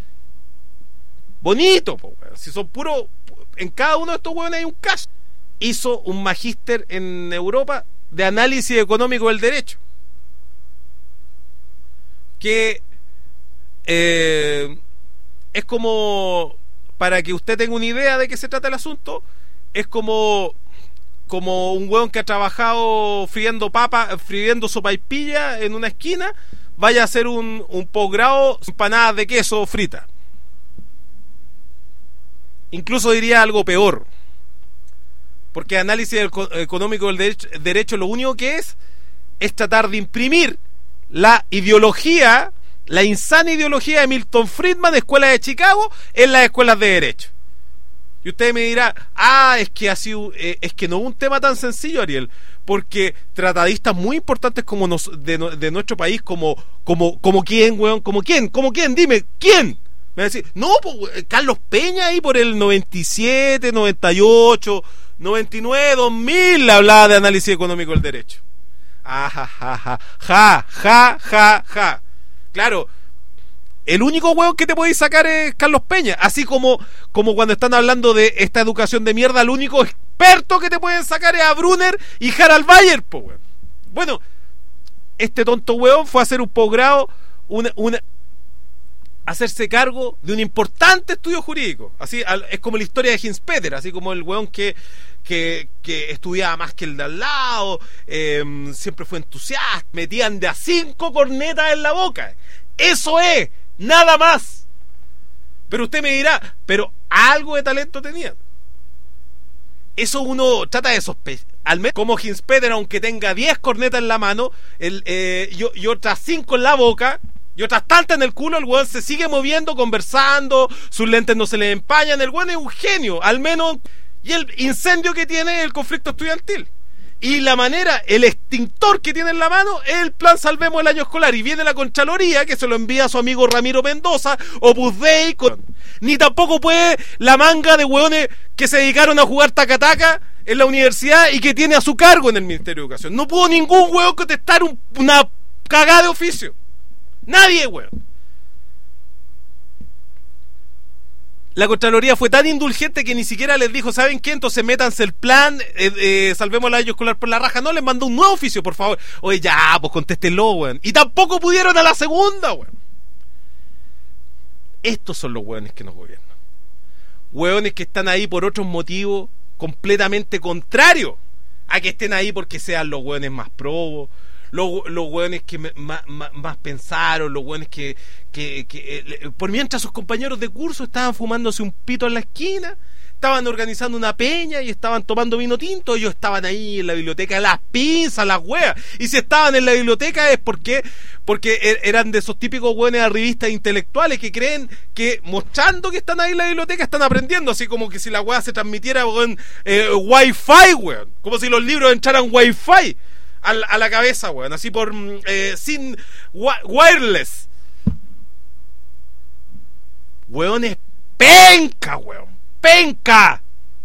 Bonito, po, si son puro, en cada uno de estos huevones hay un caso. Hizo un magíster en Europa de análisis económico del derecho, que Eh, es como, para que usted tenga una idea de qué se trata el asunto, es como como un hueón que ha trabajado friendo papa, friendo sopaipilla en una esquina, vaya a hacer un, un posgrado empanadas de queso frita. Incluso diría algo peor, porque análisis económico del derecho, derecho lo único que es es tratar de imprimir la ideología, la insana ideología de Milton Friedman, Escuela de Chicago, en las escuelas de derecho. Y usted me dirá, ah, es que así, eh, es que no es un tema tan sencillo, Ariel, porque tratadistas muy importantes como nos, de, de nuestro país, como, como, como quién, weón, como quién, como quién, dime, ¿quién? Me va a decir, no, pues, Carlos Peña ahí por el noventa y siete, noventa y ocho, noventa y nueve, dos mil hablaba de análisis económico del derecho. Ah, ja, ja, ja, ja, ja, ja, ja. Claro, el único hueón que te podéis sacar es Carlos Peña. Así como, como cuando están hablando de esta educación de mierda, el único experto que te pueden sacar es a Brunner y Harald Bayer, po, weón. Bueno, este tonto hueón fue a hacer un posgrado, una, una, hacerse cargo de un importante estudio jurídico. Así es como la historia de Hinspeter, así como el hueón que, que, que estudiaba más que el de al lado, eh, siempre fue entusiasta, metían de a cinco cornetas en la boca. Eso es, nada más. Pero usted me dirá, pero algo de talento tenía. Eso uno trata de sospechar. Al menos como Hinspeter, aunque tenga diez cornetas en la mano el, eh, y, y otras cinco en la boca y otras tantas en el culo, el weón se sigue moviendo, conversando, sus lentes no se le empañan, el weón es un genio, al menos. Y el incendio que tiene es el conflicto estudiantil. Y la manera, el extintor que tiene en la mano es el plan Salvemos el Año Escolar. Y viene la Contraloría, que se lo envía a su amigo Ramiro Mendoza, Opus Dei, con... ni tampoco puede la manga de hueones que se dedicaron a jugar taca-taca en la universidad y que tiene a su cargo en el Ministerio de Educación. No pudo ningún hueón contestar un, una cagada de oficio. Nadie, hueón. La Contraloría fue tan indulgente que ni siquiera les dijo, ¿saben qué? Entonces métanse el plan, eh, eh, salvemos el año escolar por la raja. No, les mandó un nuevo oficio, por favor. Oye, ya, pues contéstenlo, weón. Y tampoco pudieron a la segunda, weón. Estos son los weones que nos gobiernan. Weones que están ahí por otros motivos completamente contrarios a que estén ahí porque sean los weones más probos, los, los hueones que me, más, más, más pensaron, los hueones que, que, que eh, por mientras sus compañeros de curso estaban fumándose un pito en la esquina, estaban organizando una peña y estaban tomando vino tinto, ellos estaban ahí en la biblioteca, las pinzas, las hueas, y si estaban en la biblioteca es porque porque eran de esos típicos hueones arribistas intelectuales que creen que mostrando que están ahí en la biblioteca están aprendiendo, así como que si la hueá se transmitiera con eh, wifi, weón, como si los libros entraran wifi a, a la cabeza, weón, así por eh, sin wireless. Hueones penca, weón, penca.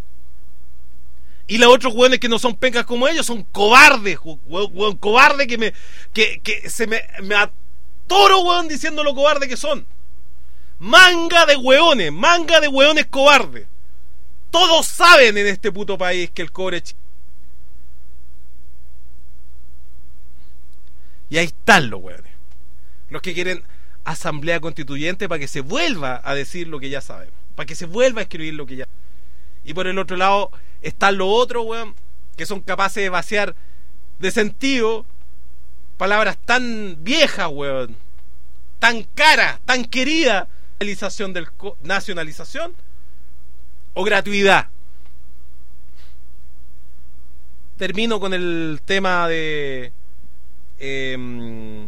Y los otros hueones que no son pencas como ellos son cobardes, hueón, hueón cobarde que me que, que se me, me atoro, hueón, diciendo lo cobarde que son. Manga de hueones, manga de hueones cobardes. Todos saben en este puto país que el cobre es ch... Y ahí están los hueones, los que quieren asamblea constituyente para que se vuelva a decir lo que ya sabemos, para que se vuelva a escribir lo que ya. Y por el otro lado están los otros, weón, que son capaces de vaciar de sentido palabras tan viejas, weón, tan caras, tan queridas, nacionalización del co nacionalización o gratuidad. Termino con el tema de eh,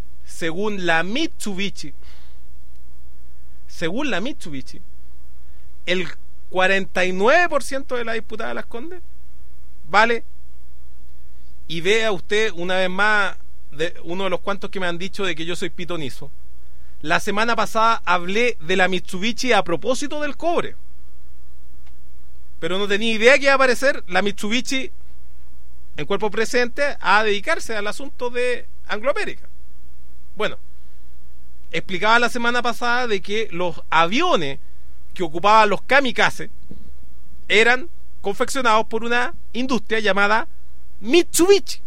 según la Mitsubishi, según la Mitsubishi, el cuarenta y nueve por ciento de la disputada de Las Condes, ¿vale? Y vea usted una vez más, de uno de los cuantos que me han dicho de que yo soy pitonizo. La semana pasada hablé de la Mitsubishi a propósito del cobre, pero no tenía idea que iba a aparecer la Mitsubishi en cuerpo presente a dedicarse al asunto de Anglo American. Bueno, explicaba la semana pasada de que los aviones que ocupaban los kamikaze eran confeccionados por una industria llamada Mitsubishi.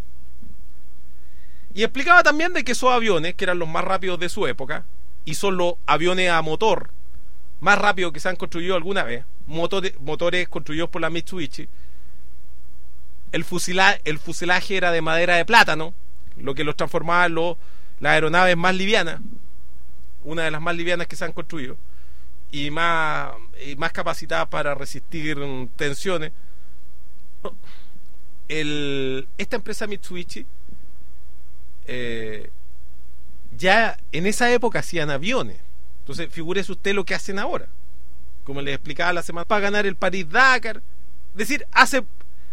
Y explicaba también de que esos aviones, que eran los más rápidos de su época, y son los aviones a motor más rápidos que se han construido alguna vez, motores, motores construidos por la Mitsubishi, el, fusila, el fuselaje era de madera de plátano, lo que los transformaba en los, las aeronaves más livianas, una de las más livianas que se han construido, y más, y más capacitadas para resistir tensiones. El, esta empresa Mitsubishi eh, ya en esa época hacían aviones. Entonces figúrese usted lo que hacen ahora, como les explicaba la semana, para ganar el París-Dakar. Es decir, hace,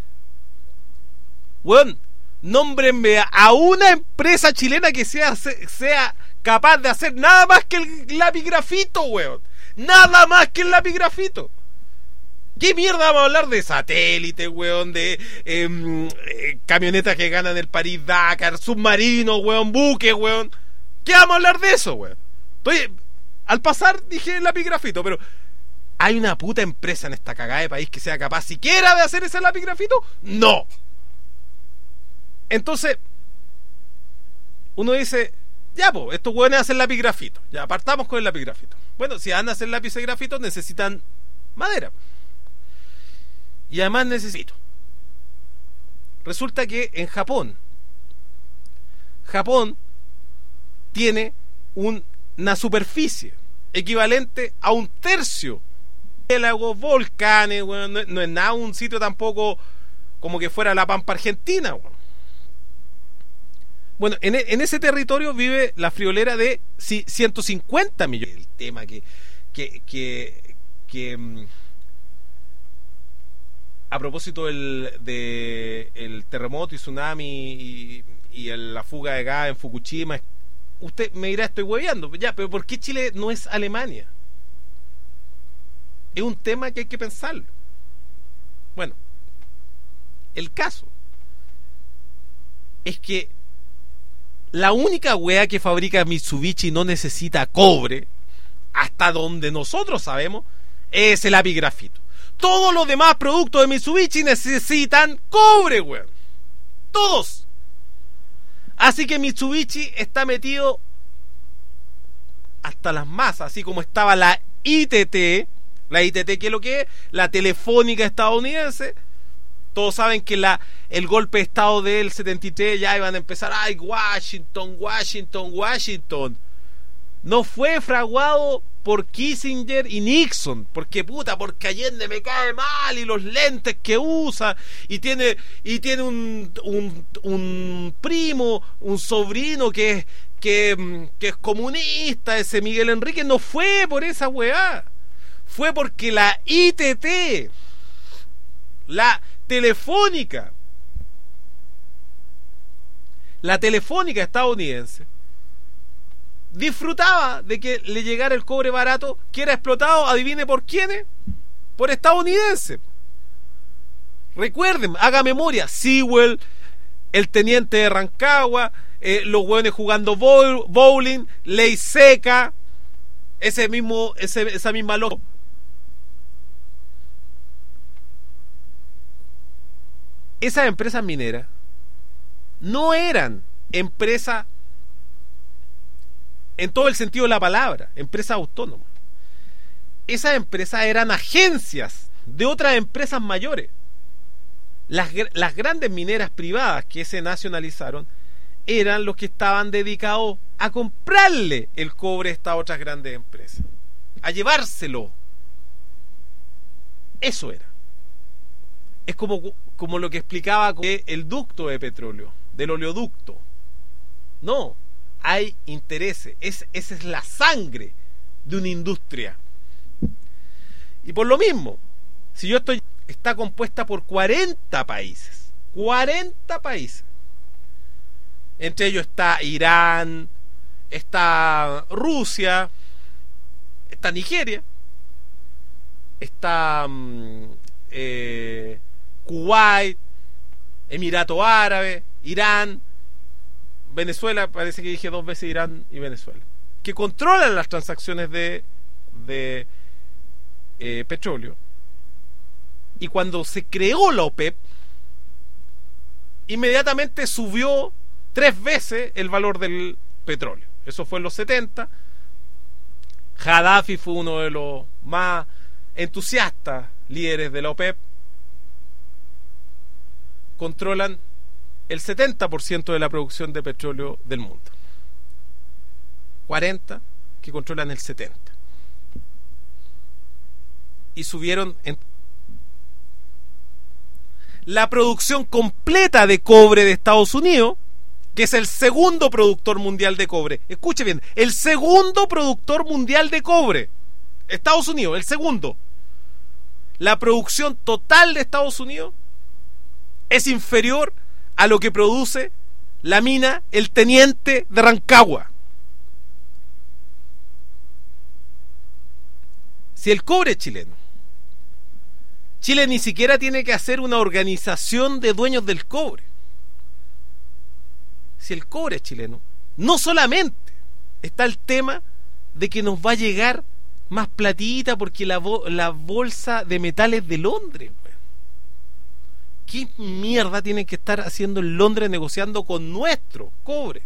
bueno, nómbrenme a una empresa chilena que sea, sea capaz de hacer nada más que el lapigrafito, weón. Nada más que el lapigrafito. ¿Qué mierda vamos a hablar de satélite, weón? De eh, eh, camionetas que ganan el París-Dakar, submarinos, weón, buques, weón. ¿Qué vamos a hablar de eso, weón? Estoy, al pasar dije lapigrafito, pero ¿hay una puta empresa en esta cagada de país que sea capaz siquiera de hacer ese lapigrafito? ¡No! Entonces, uno dice, ya, pues, estos weones hacen lapigrafito. Ya, partamos con el lapigrafito. Bueno, si van a hacer lápiz de grafito, necesitan madera. Y además necesito. Resulta que en Japón, Japón tiene un, una superficie equivalente a un tercio de lagos, volcanes, bueno, no, no es nada un sitio tampoco como que fuera la Pampa Argentina. Bueno, bueno en, en ese territorio vive la friolera de ciento cincuenta millones. El tema que, que, que, que a propósito del de el terremoto y tsunami y, y el, la fuga de gas en Fukushima, usted me dirá, estoy hueveando, ya, pero ¿por qué Chile no es Alemania? Es un tema que hay que pensarlo. Bueno, el caso es que la única wea que fabrica Mitsubishi no necesita cobre, hasta donde nosotros sabemos, es el lapigrafito. Todos los demás productos de Mitsubishi necesitan cobre, weón. Todos. Así que Mitsubishi está metido hasta las masas, así como estaba la I T T. La I T T, ¿qué es lo que es? La Telefónica estadounidense. Todos saben que la, el golpe de estado del setenta y tres ya iban a empezar. ¡Ay, Washington, Washington, Washington! No fue fraguado por Kissinger y Nixon, porque puta, porque Allende me cae mal y los lentes que usa y tiene y tiene un, un, un primo, un sobrino que es que, que es comunista, ese Miguel Enrique. No fue por esa weá, fue porque la I T T, la Telefónica, la Telefónica estadounidense, disfrutaba de que le llegara el cobre barato, que era explotado, adivine por quiénes, por estadounidenses. Recuerden, haga memoria, Sewell, el teniente de Rancagua, eh, los hueones jugando bowl, bowling, ley seca, ese mismo, ese, esa misma loco. Esas empresas mineras no eran empresas en todo el sentido de la palabra, empresas autónomas. Esas empresas eran agencias de otras empresas mayores. Las, las grandes mineras privadas que se nacionalizaron eran los que estaban dedicados a comprarle el cobre a estas otras grandes empresas, a llevárselo. Eso era. Es como, como lo que explicaba el ducto de petróleo, del oleoducto. No, hay intereses. Es, esa es la sangre de una industria. Y por lo mismo, si yo estoy, está compuesta por cuarenta países, cuarenta países. Entre ellos está Irán, está Rusia, está Nigeria, está eh, Kuwait, Emirato Árabe, Irán, Venezuela, parece que dije dos veces Irán y Venezuela, que controlan las transacciones de, de eh, petróleo. Y cuando se creó la OPEP, inmediatamente subió tres veces el valor del petróleo. Eso fue en los setenta. Gaddafi fue uno de los más entusiastas líderes de la OPEP. Controlan el setenta por ciento de la producción de petróleo del mundo. cuarenta que controlan el setenta por ciento. Y subieron en la producción completa de cobre de Estados Unidos, que es el segundo productor mundial de cobre. Escuche bien, el segundo productor mundial de cobre. Estados Unidos, el segundo. La producción total de Estados Unidos es inferior a lo que produce la mina El Teniente de Rancagua. Si el cobre es chileno, Chile ni siquiera tiene que hacer una organización de dueños del cobre. Si el cobre es chileno, no solamente está el tema de que nos va a llegar más platita porque la, bo- la bolsa de metales de Londres. ¿Qué mierda tienen que estar haciendo en Londres negociando con nuestro cobre?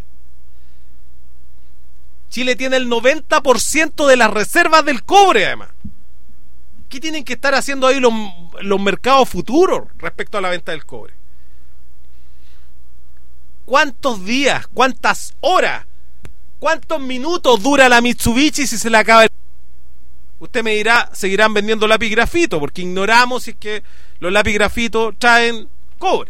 Chile tiene el noventa por ciento de las reservas del cobre, además. ¿Qué tienen que estar haciendo ahí los, los mercados futuros respecto a la venta del cobre? ¿Cuántos días, cuántas horas, cuántos minutos dura la Mitsubishi si se le acaba el... Usted me dirá, seguirán vendiendo lápiz grafito, porque ignoramos si es que los lápiz grafito traen cobre.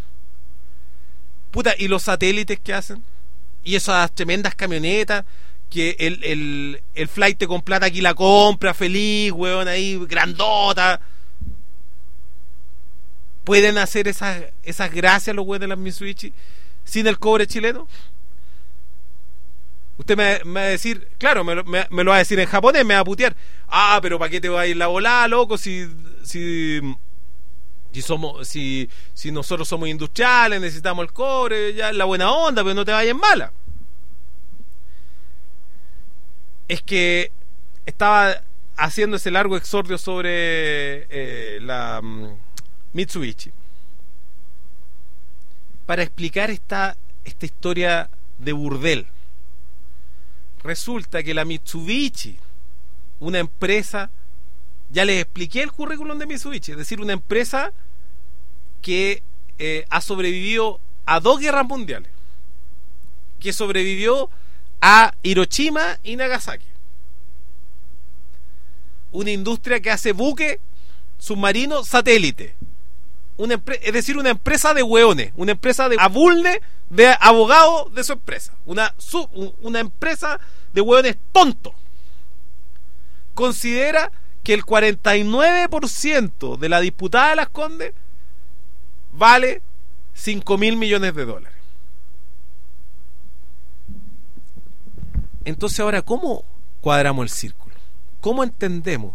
Puta, ¿y los satélites que hacen? Y esas tremendas camionetas que el, el, el flight con plata aquí la compra, feliz, weón, ahí, grandota. ¿Pueden hacer esas, esas gracias los weones de las Mitsubishi sin el cobre chileno? Usted me, me va a decir, claro, me, me, me lo va a decir en japonés, me va a putear. Ah, pero ¿para qué te va a ir la volada, loco? Si, si, si somos, si, si nosotros somos industriales, necesitamos el cobre, ya es la buena onda, pero no te vayas mala. Es que estaba haciendo ese largo exordio sobre eh, la um, Mitsubishi para explicar esta, esta historia de burdel. Resulta que la Mitsubishi, una empresa, ya les expliqué el currículum de Mitsubishi, es decir, una empresa que eh, ha sobrevivido a dos guerras mundiales, que sobrevivió a Hiroshima y Nagasaki. Una industria que hace buques, submarinos, satélite. Una empre- es decir, una empresa de hueones, una empresa de abulne de abogados de su empresa. Una, su- una empresa de hueones tontos. Considera que el cuarenta y nueve por ciento de la disputada de Las Condes vale cinco mil millones de dólares. Entonces ahora, ¿cómo cuadramos el círculo? ¿Cómo entendemos?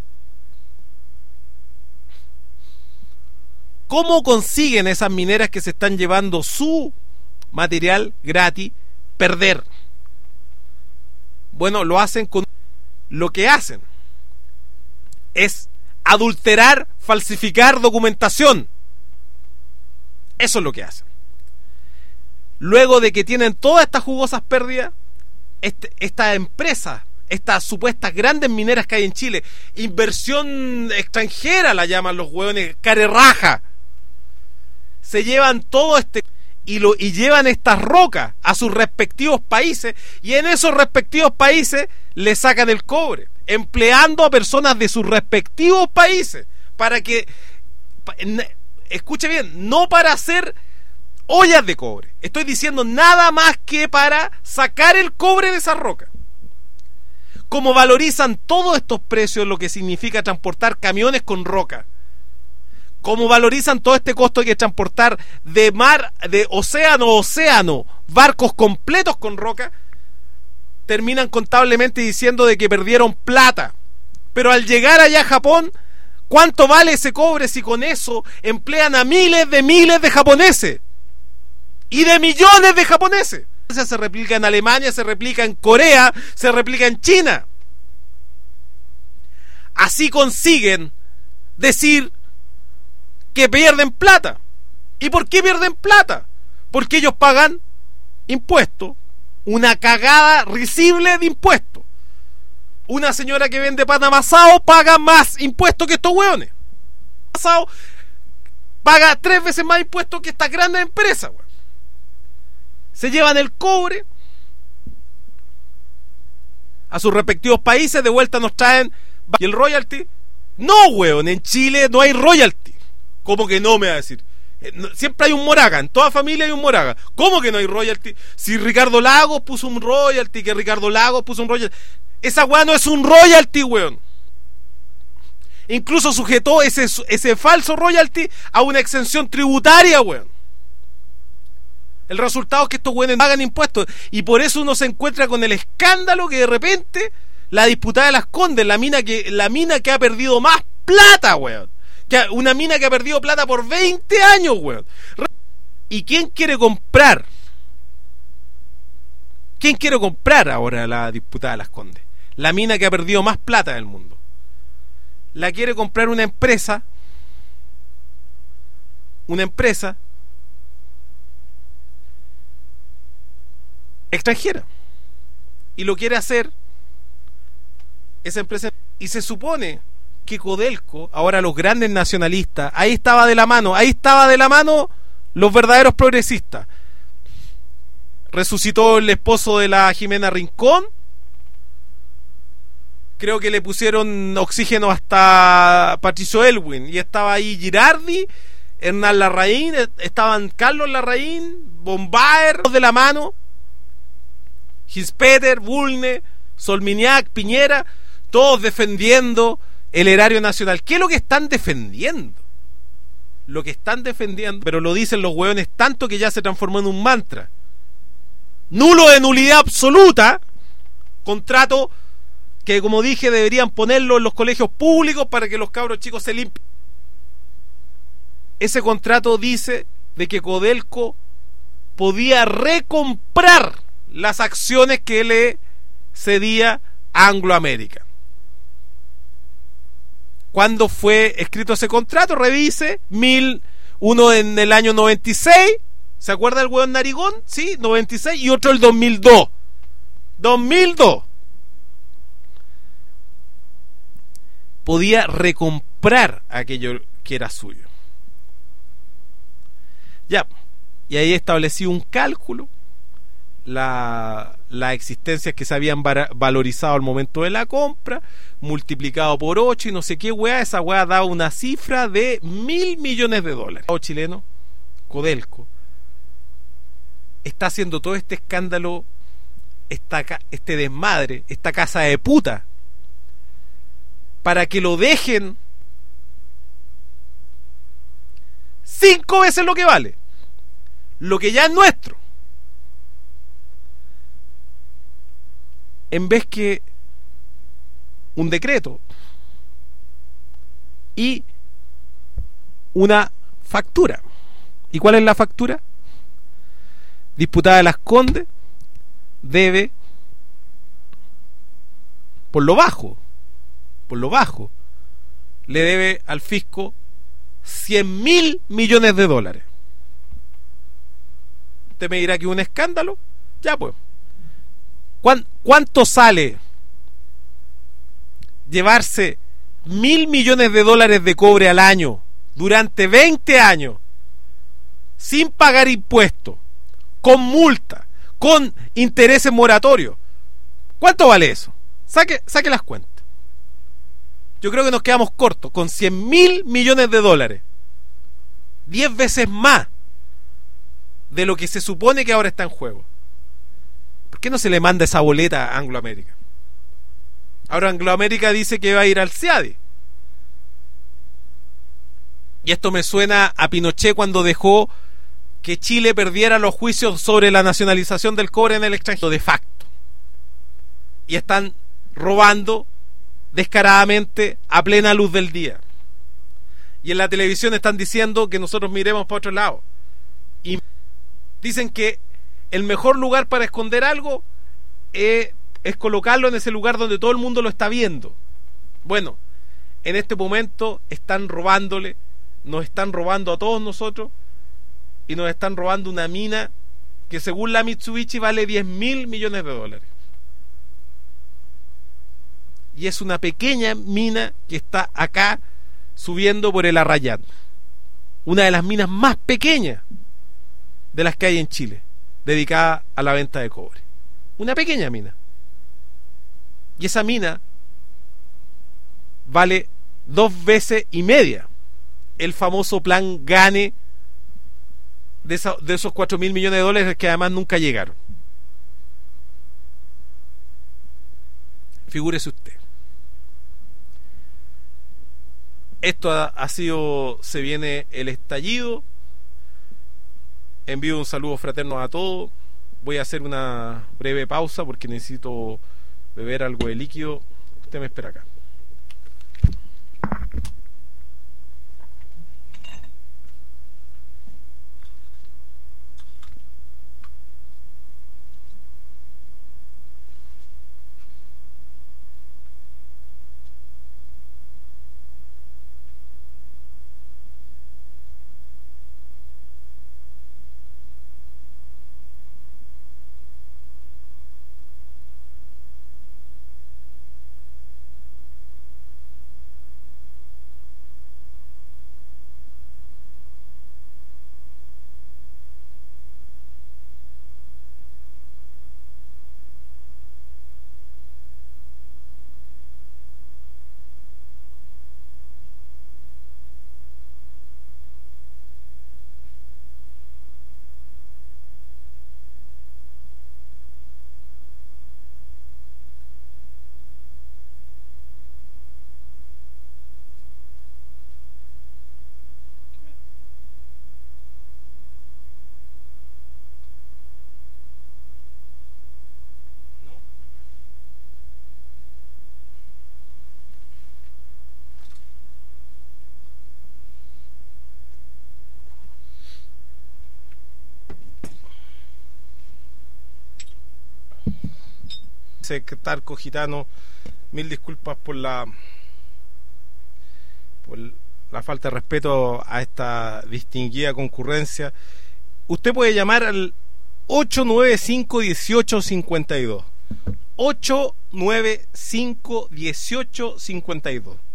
¿Cómo consiguen esas mineras que se están llevando su material gratis perder? Bueno, lo hacen con... Lo que hacen es adulterar, falsificar documentación. Eso es lo que hacen. Luego de que tienen todas estas jugosas pérdidas, este, esta empresa, estas supuestas grandes mineras que hay en Chile, inversión extranjera la llaman los hueones, carerraja, se llevan todo este y, lo, y llevan estas rocas a sus respectivos países, y en esos respectivos países le sacan el cobre, empleando a personas de sus respectivos países para que, escuche bien, no para hacer ollas de cobre, estoy diciendo nada más que para sacar el cobre de esa roca. como valorizan todos estos precios, lo que significa transportar camiones con roca, como valorizan todo este costo que es transportar de mar, de océano a océano, barcos completos con roca, terminan contablemente diciendo de que perdieron plata. Pero al llegar allá a Japón, ¿cuánto vale ese cobre si con eso emplean a miles de miles de japoneses? Y de millones de japoneses. Se replica en Alemania, se replica en Corea, se replica en China. Así consiguen decir que pierden plata. ¿Y por qué pierden plata? Porque ellos pagan impuestos, una cagada risible de impuestos. Una señora que vende pan amasado paga más impuestos que estos hueones. Amasado paga tres veces más impuestos que estas grandes empresas, weón. Se llevan el cobre a sus respectivos países, de vuelta nos traen. ¿Y el royalty? No, weón, en Chile no hay royalty. ¿Cómo que no, me va a decir? Siempre hay un Moraga, en toda familia hay un Moraga. ¿Cómo que no hay royalty? Si Ricardo Lagos puso un royalty, que Ricardo Lagos puso un royalty. Esa weá no es un royalty, weón. Incluso sujetó ese, ese falso royalty a una exención tributaria, weón. El resultado es que estos weones pagan impuestos. Y por eso uno se encuentra con el escándalo que de repente la disputada de Las Condes, la mina que, la mina que ha perdido más plata, weón. Que, una mina que ha perdido plata por veinte años, weón. ¿Y quién quiere comprar? ¿Quién quiere comprar ahora la disputada de Las Condes? La mina que ha perdido más plata del mundo. La quiere comprar una empresa. Una empresa extranjera. Y lo quiere hacer esa empresa. Y se supone que Codelco, ahora los grandes nacionalistas, ahí estaba de la mano, ahí estaba de la mano los verdaderos progresistas. Resucitó el esposo de la Jimena Rincón. Creo que le pusieron oxígeno hasta Patricio Elwin. Y estaba ahí Girardi, Hernán Larraín, estaban Carlos Larraín, Bombaer de la mano, Gispeter, Bulne, Solminiac, Piñera, todos defendiendo el erario nacional. ¿Qué es lo que están defendiendo? Lo que están defendiendo, pero lo dicen los hueones tanto que ya se transformó en un mantra. Nulo de nulidad absoluta, contrato que, como dije, deberían ponerlo en los colegios públicos para que los cabros chicos se limpien. Ese contrato dice de que Codelco podía recomprar las acciones que le cedía a Anglo American. ¿Cuándo fue escrito ese contrato? Revise. Mil, uno en el año noventa y seis. ¿Se acuerda del hueón narigón? Sí, noventa y seis. Y otro el dos mil dos. dos mil dos. Podía recomprar aquello que era suyo. Ya. Y ahí establecí un cálculo. La, las existencias que se habían valorizado al momento de la compra, multiplicado por ocho y no sé qué weá. Esa weá da una cifra de mil millones de dólares. El chileno, Codelco, está haciendo todo este escándalo, esta, este desmadre, esta casa de puta, para que lo dejen cinco veces lo que vale, lo que ya es nuestro. En vez que un decreto y una factura. ¿Y cuál es la factura? Disputada de Las Condes debe, por lo bajo, por lo bajo, le debe al fisco cien mil millones de dólares. Usted me dirá que es un escándalo. Ya pues. ¿Cuánto sale llevarse mil millones de dólares de cobre al año durante veinte años sin pagar impuestos, con multa, con intereses moratorios? ¿Cuánto vale eso? Saque, saque las cuentas. Yo creo que nos quedamos cortos con cien mil millones de dólares, diez veces más de lo que se supone que ahora está en juego. ¿Por qué no se le manda esa boleta a Anglo American? Ahora Anglo América dice que va a ir al CIADE. Y esto me suena a Pinochet cuando dejó que Chile perdiera los juicios sobre la nacionalización del cobre en el extranjero de facto. Y están robando descaradamente a plena luz del día. Y en la televisión están diciendo que nosotros miremos para otro lado. Y dicen que el mejor lugar para esconder algo es, es colocarlo en ese lugar donde todo el mundo lo está viendo. Bueno, en este momento están robándole, nos están robando a todos nosotros y nos están robando una mina que según la Mitsubishi vale diez mil millones de dólares. Y es una pequeña mina que está acá subiendo por el Arrayán, una de las minas más pequeñas de las que hay en Chile, dedicada a la venta de cobre. Una pequeña mina. Y esa mina vale dos veces y media el famoso plan Gane de, esa, de esos cuatro mil millones de dólares que además nunca llegaron. Figúrese usted. Esto ha, ha sido, se viene el estallido. Envío un saludo fraterno a todos. Voy a hacer una breve pausa porque necesito beber algo de líquido. Usted me espera acá. Secretarco Gitano, mil disculpas por la por la falta de respeto a esta distinguida concurrencia. Usted puede llamar al ocho nueve cinco, dieciocho cincuenta y dos ocho nueve cinco, dieciocho cincuenta y dos.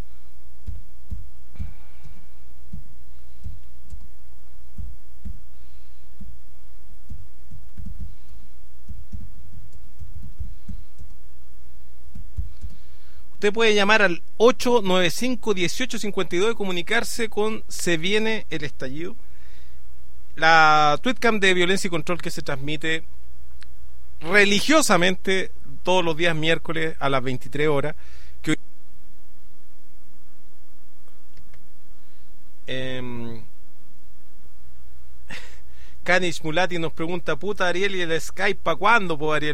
Usted puede llamar al ocho nueve cinco, dieciocho cincuenta y dos y comunicarse con Se Viene el Estallido. La tweetcam de Violencia y Control que se transmite religiosamente todos los días miércoles a las veintitrés horas. Que eh, Kanish Mulati nos pregunta: puta Ariel, ¿y el Skype para cuándo, po Ariel?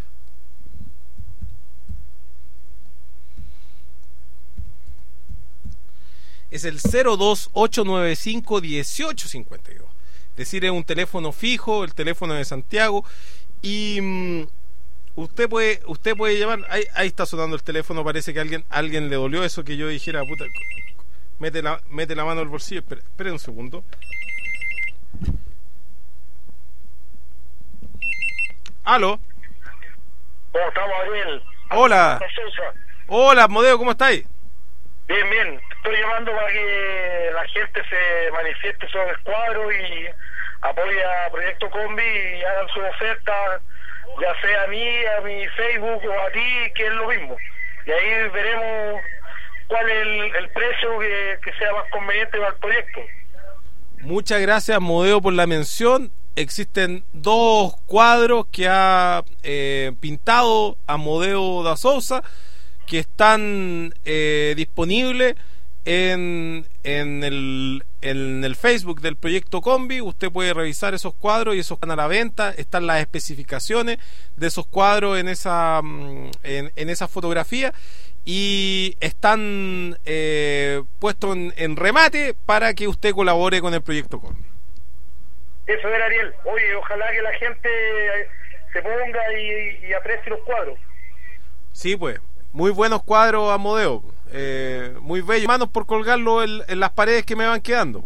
Es el cero dos ocho nueve cinco, dieciocho cincuenta y dos. Es decir, es un teléfono fijo, el teléfono de Santiago. Y um, usted puede usted puede llamar. Ahí, ahí está sonando el teléfono. Parece que a alguien, a alguien le dolió eso que yo dijera, puta, mete la, mete la mano al bolsillo. Espere, espere un segundo. ¿Aló? ¿Cómo estamos, Ariel? Hola. Hola, Modeo, ¿cómo estáis? Bien, bien. Estoy llamando para que la gente se manifieste sobre el cuadro y apoye a Proyecto Combi y hagan su oferta, ya sea a mí, a mi Facebook o a ti, que es lo mismo. Y ahí veremos cuál es el, el precio que, que sea más conveniente para el proyecto. Muchas gracias, Modeo, por la mención. Existen dos cuadros que ha eh, pintado Amodeo da Souza que están eh, disponibles en, en, el, en el Facebook del Proyecto Combi. Usted puede revisar esos cuadros y esos están a la venta. Están las especificaciones de esos cuadros en esa, en, en esa fotografía, y están eh, puestos en, en remate para que usted colabore con el Proyecto Combi. Eso era, Ariel. Oye, ojalá que la gente se ponga y, y aprecie los cuadros. Sí, pues, muy buenos cuadros, Amodeo. Eh, muy bellos. Manos por colgarlo en, en las paredes que me van quedando.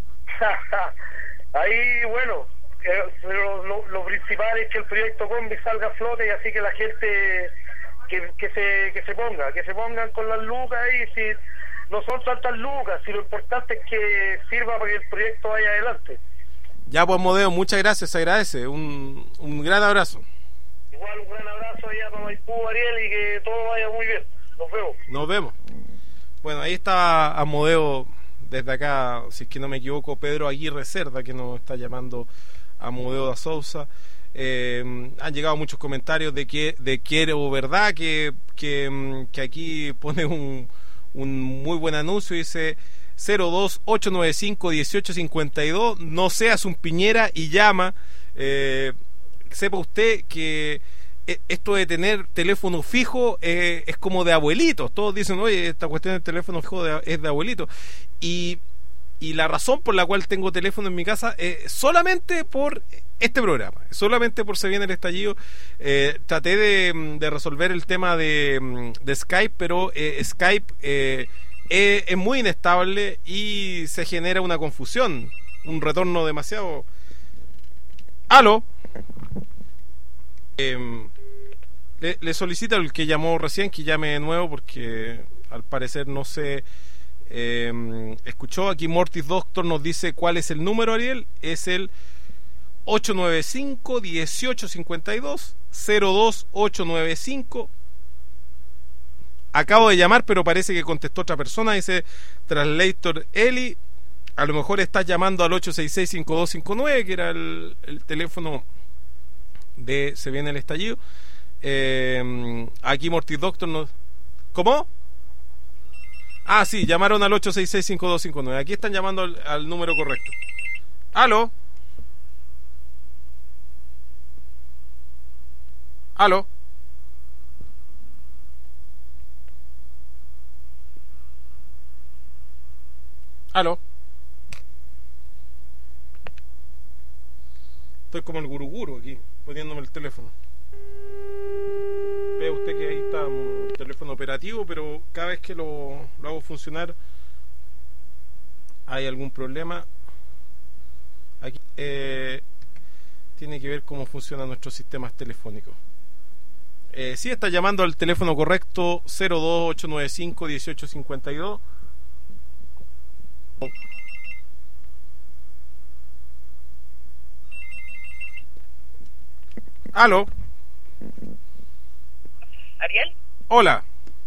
Ahí, bueno, eh, lo, lo, lo principal es que el Proyecto Combi salga a flote, y así que la gente que, que se que se ponga, que se pongan con las lucas ahí. Si no son tantas lucas, si lo importante es que sirva para que el proyecto vaya adelante. Ya, pues, Amodeo, muchas gracias, se agradece. Un, un gran abrazo. Igual un gran abrazo allá para Maipú, Ariel, y que todo vaya muy bien. Nos vemos. Nos vemos. Bueno, ahí está Amodeo desde acá, si es que no me equivoco, Pedro Aguirre Cerda, que nos está llamando Amodeo da Sousa. Eh, han llegado muchos comentarios de que de quiero verdad, que, que, que aquí pone un, un muy buen anuncio, dice cero dos ocho nueve cinco uno ocho cinco dos, no seas un Piñera y llama. Eh, sepa usted que esto de tener teléfono fijo eh, es como de abuelitos. Todos dicen, oye, esta cuestión del teléfono fijo de, es de abuelitos. Y, y la razón por la cual tengo teléfono en mi casa es solamente por este programa, solamente por Se Viene el Estallido. Eh, traté de, de resolver el tema de, de Skype, pero eh, Skype eh, es, es muy inestable y se genera una confusión, un retorno demasiado... ¡Aló! Eh, le, le solicito al que llamó recién que llame de nuevo, porque al parecer no se eh, escuchó. Aquí Mortis Doctor nos dice cuál es el número, Ariel. Es el ocho nueve cinco uno ocho cinco dos, cero dos ocho nueve cinco. Acabo de llamar, pero parece que contestó otra persona, dice Translator Eli. A lo mejor estás llamando al ocho seis seis cinco dos cinco nueve, que era el, el teléfono de Se Viene el Estallido. Eh, aquí Mortis Doctor nos... ¿Cómo? Ah, sí, llamaron al ocho seis seis cinco dos cinco nueve. Aquí están llamando al, al número correcto. ¿Aló? ¿Aló? ¿Aló? Estoy como el guruguru aquí, poniéndome el teléfono. Ve usted que ahí está un teléfono operativo, pero cada vez que lo, lo hago funcionar hay algún problema. Aquí eh, tiene que ver cómo funcionan nuestros sistemas telefónicos. Eh, sí, está llamando al teléfono correcto, cero dos ocho nueve cinco uno ocho cinco dos. ¿Aló? Ariel. Hola.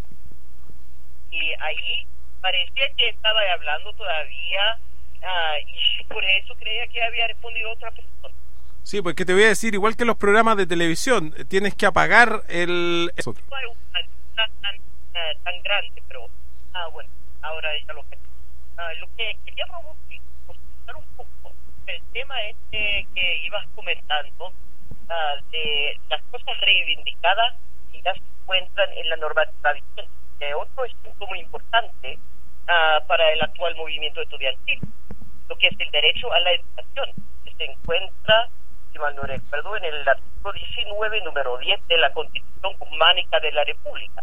Y ahí parecía que estaba hablando todavía, uh, y por eso creía que había respondido otra persona. Sí, pues que te voy a decir, igual que los programas de televisión, tienes que apagar el... No hay una tan, tan, uh, tan grande, pero uh, bueno, ahora ya lo que... Uh, lo que quería preguntar un poco, el tema este que ibas comentando, uh, de las cosas reivindicadas y ya se encuentran en la normativa vigente. Eh, otro es un punto muy importante uh, para el actual movimiento estudiantil, lo que es el derecho a la educación, que se encuentra, si mal no recuerdo, en el artículo diecinueve, número diez de la Constitución Orgánica de la República.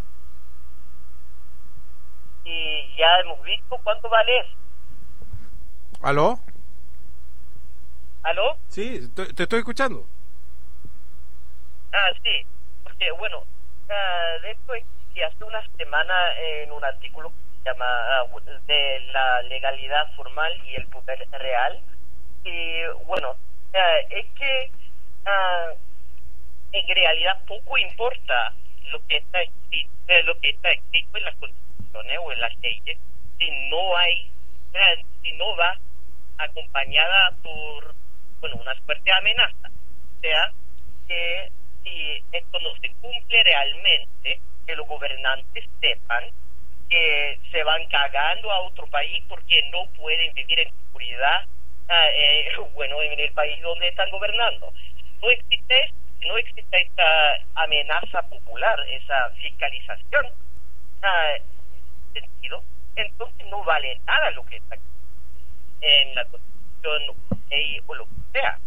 Y ya hemos visto cuánto vale eso. ¿Aló? ¿Aló? Sí, te, te estoy escuchando. Ah, sí, porque bueno, uh, de hecho, que hace una semana en un artículo que se llama uh, de la legalidad formal y el poder real, y bueno, uh, es que uh, en realidad poco importa lo que está escrito, eh, lo que está escrito en las constituciones o en las leyes, si no hay, uh, si no va acompañada por, bueno, una fuerte amenaza. O sea, que si esto no se cumple realmente, que los gobernantes sepan que se van cagando a otro país porque no pueden vivir en seguridad, ah, eh, bueno, en el país donde están gobernando. No existe, no existe esta amenaza popular, esa fiscalización, ah, en ese sentido, entonces no vale nada lo que está en la Constitución eh, o lo que sea.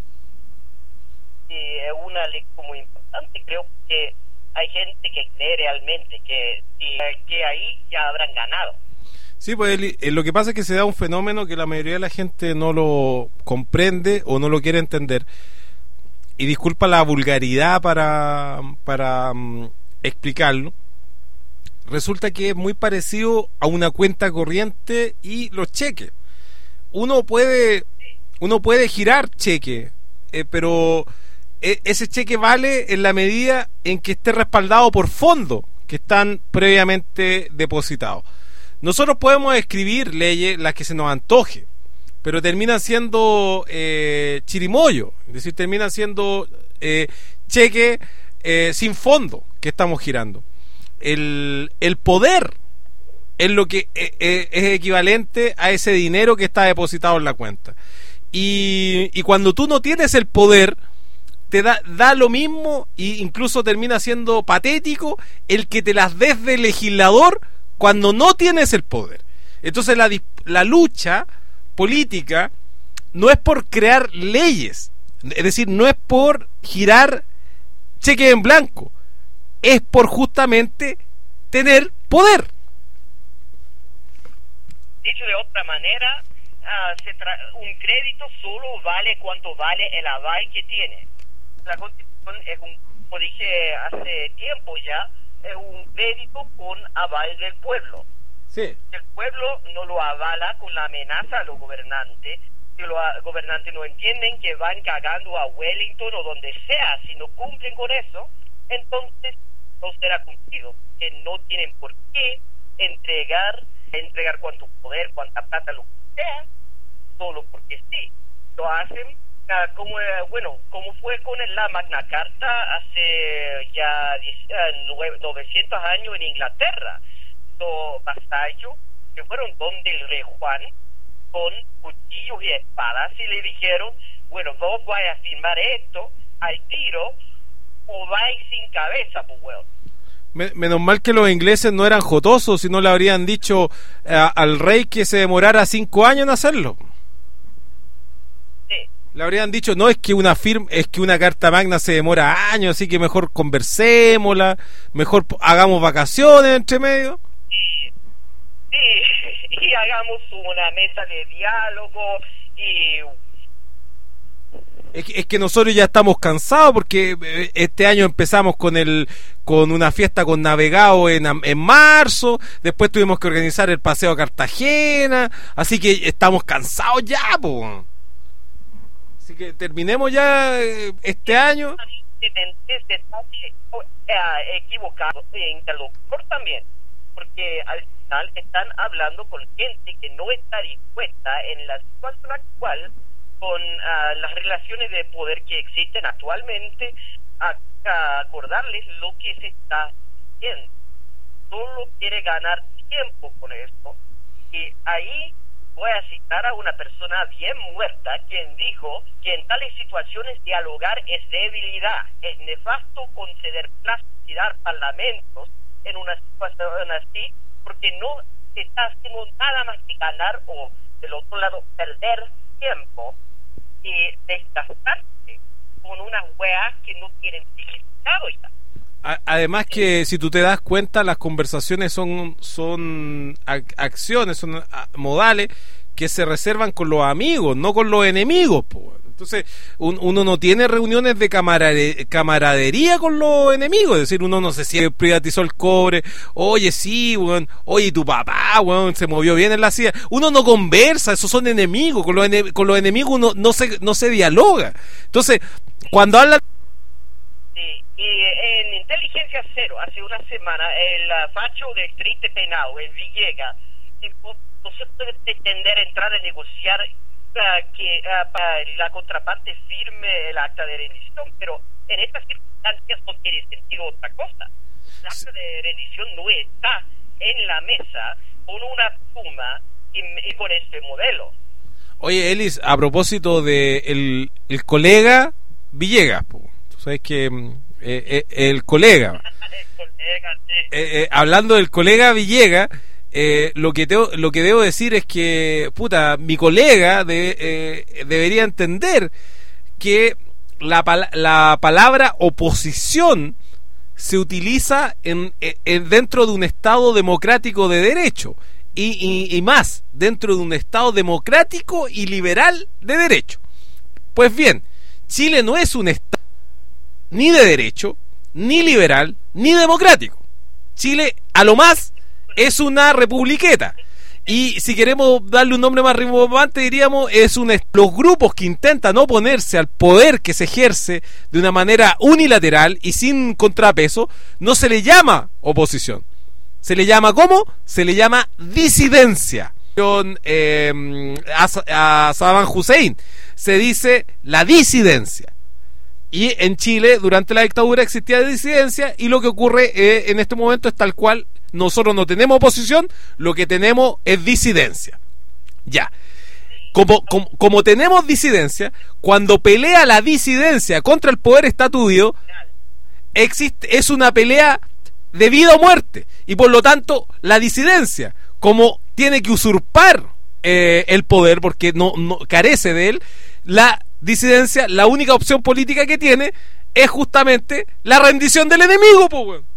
Y es una lectura muy importante, creo que hay gente que cree realmente que, que ahí ya habrán ganado. Sí, pues Eli, eh, lo que pasa es que se da un fenómeno que la mayoría de la gente no lo comprende o no lo quiere entender. Y disculpa la vulgaridad para, para um, explicarlo. Resulta que es muy parecido a una cuenta corriente y los cheques. Uno puede, uno puede girar cheque, eh, pero eh, ese cheque vale en la medida en que esté respaldado por fondos que están previamente depositados. Nosotros podemos escribir leyes las que se nos antoje, pero terminan siendo eh, chirimoyo, es decir, terminan siendo eh, cheques eh, sin fondo que estamos girando. El, el poder es lo que eh, eh, es equivalente a ese dinero que está depositado en la cuenta. Y, y cuando tú no tienes el poder, te da, da lo mismo, e incluso termina siendo patético el que te las des de legislador cuando no tienes el poder. Entonces la, la lucha política no es por crear leyes, es decir, no es por girar cheques en blanco, es por justamente tener poder. Dicho de otra manera, uh, se tra- un crédito solo vale cuanto vale el aval que tiene. La Constitución es un, como dije hace tiempo ya, es un crédito con aval del pueblo. Sí. El pueblo no lo avala con la amenaza a los gobernantes. Si los gobernantes no entienden que van cagando a Wellington o donde sea, si no cumplen con eso, entonces no será cumplido. Que no tienen por qué entregar, entregar cuánto poder, cuánta plata, lo que sea, solo porque sí. Lo hacen uh, como, uh, bueno, como fue con la Magna Carta hace ya diez, uh, novecientos años en Inglaterra. Los vasallos que fueron donde el rey Juan con cuchillos y espadas y le dijeron, bueno, vos vais a firmar esto al tiro o vais sin cabeza, pues weón. Menos mal que los ingleses no eran jotosos, si no le habrían dicho eh, al rey que se demorara cinco años en hacerlo. Sí. Le habrían dicho, no, es que una firma, es que una carta magna se demora años, así que mejor conversémosla, mejor hagamos vacaciones entre medio. Sí, sí, y hagamos una mesa de diálogo y... Es que, es que nosotros ya estamos cansados porque este año empezamos con el con una fiesta con navegado en, en marzo, después tuvimos que organizar el paseo a Cartagena, así que estamos cansados ya, po. Así que terminemos ya este año. Se está equivocado e interlocutor también, porque al final están hablando con gente que no está dispuesta en la situación actual con uh, las relaciones de poder que existen actualmente a, a acordarles lo que se está haciendo. Solo quiere ganar tiempo con esto. Y ahí voy a citar a una persona bien muerta quien dijo que en tales situaciones dialogar es debilidad, es nefasto conceder plazos y dar parlamentos en una situación así, porque no se está haciendo nada más que ganar o del otro lado perder tiempo y desgastarse con unas weas que no tienen significado ya. Además que si tú te das cuenta, las conversaciones son son acciones, son modales que se reservan con los amigos, no con los enemigos, po. Entonces un, uno no tiene reuniones de camarade, camaradería con los enemigos, es decir, uno no se siente privatizó el cobre, oye sí, weón, oye tu papá, weón, se movió bien en la silla. Uno no conversa, esos son enemigos, con los, ene, con los enemigos uno no se, no se dialoga. Entonces, cuando hablan... Sí, y en Inteligencia Cero, hace una semana, el uh, facho de Triste Penado, el Villegas, dijo, no se puede pretender entrar a negociar uh, que uh, para la contraparte firme el acta de rendición, pero en esta circunstancia circunstancias no tiene sentido otra cosa. El acta de rendición no está en la mesa con una suma y, y con este modelo. Oye, Elis, a propósito de el, el colega Villegas, po, tú sabes que eh, eh, el colega, el colega sí. eh, eh, hablando del colega Villegas, eh, lo que te, lo que debo decir es que, puta, mi colega de, eh, debería entender que la, la palabra oposición se utiliza en, en dentro de un Estado democrático de derecho y, y, y más dentro de un Estado democrático y liberal de derecho. Pues bien, Chile no es un Estado ni de derecho, ni liberal, ni democrático. Chile, a lo más, es una republiqueta. Y si queremos darle un nombre más rimbombante, diríamos, es un est- los grupos que intentan oponerse al poder que se ejerce de una manera unilateral y sin contrapeso, no se le llama oposición. Se le llama, ¿cómo? Se le llama disidencia. Eh, a, a Saddam Hussein se dice la disidencia. Y en Chile, durante la dictadura, existía disidencia, y lo que ocurre eh, en este momento es tal cual. Nosotros no tenemos oposición, lo que tenemos es disidencia. Ya. Como, como, como tenemos disidencia, cuando pelea la disidencia contra el poder estatuido, existe, es una pelea de vida o muerte. Y por lo tanto, la disidencia, como tiene que usurpar eh, el poder, porque no, no carece de él, la disidencia, la única opción política que tiene es justamente la rendición del enemigo, po, weón.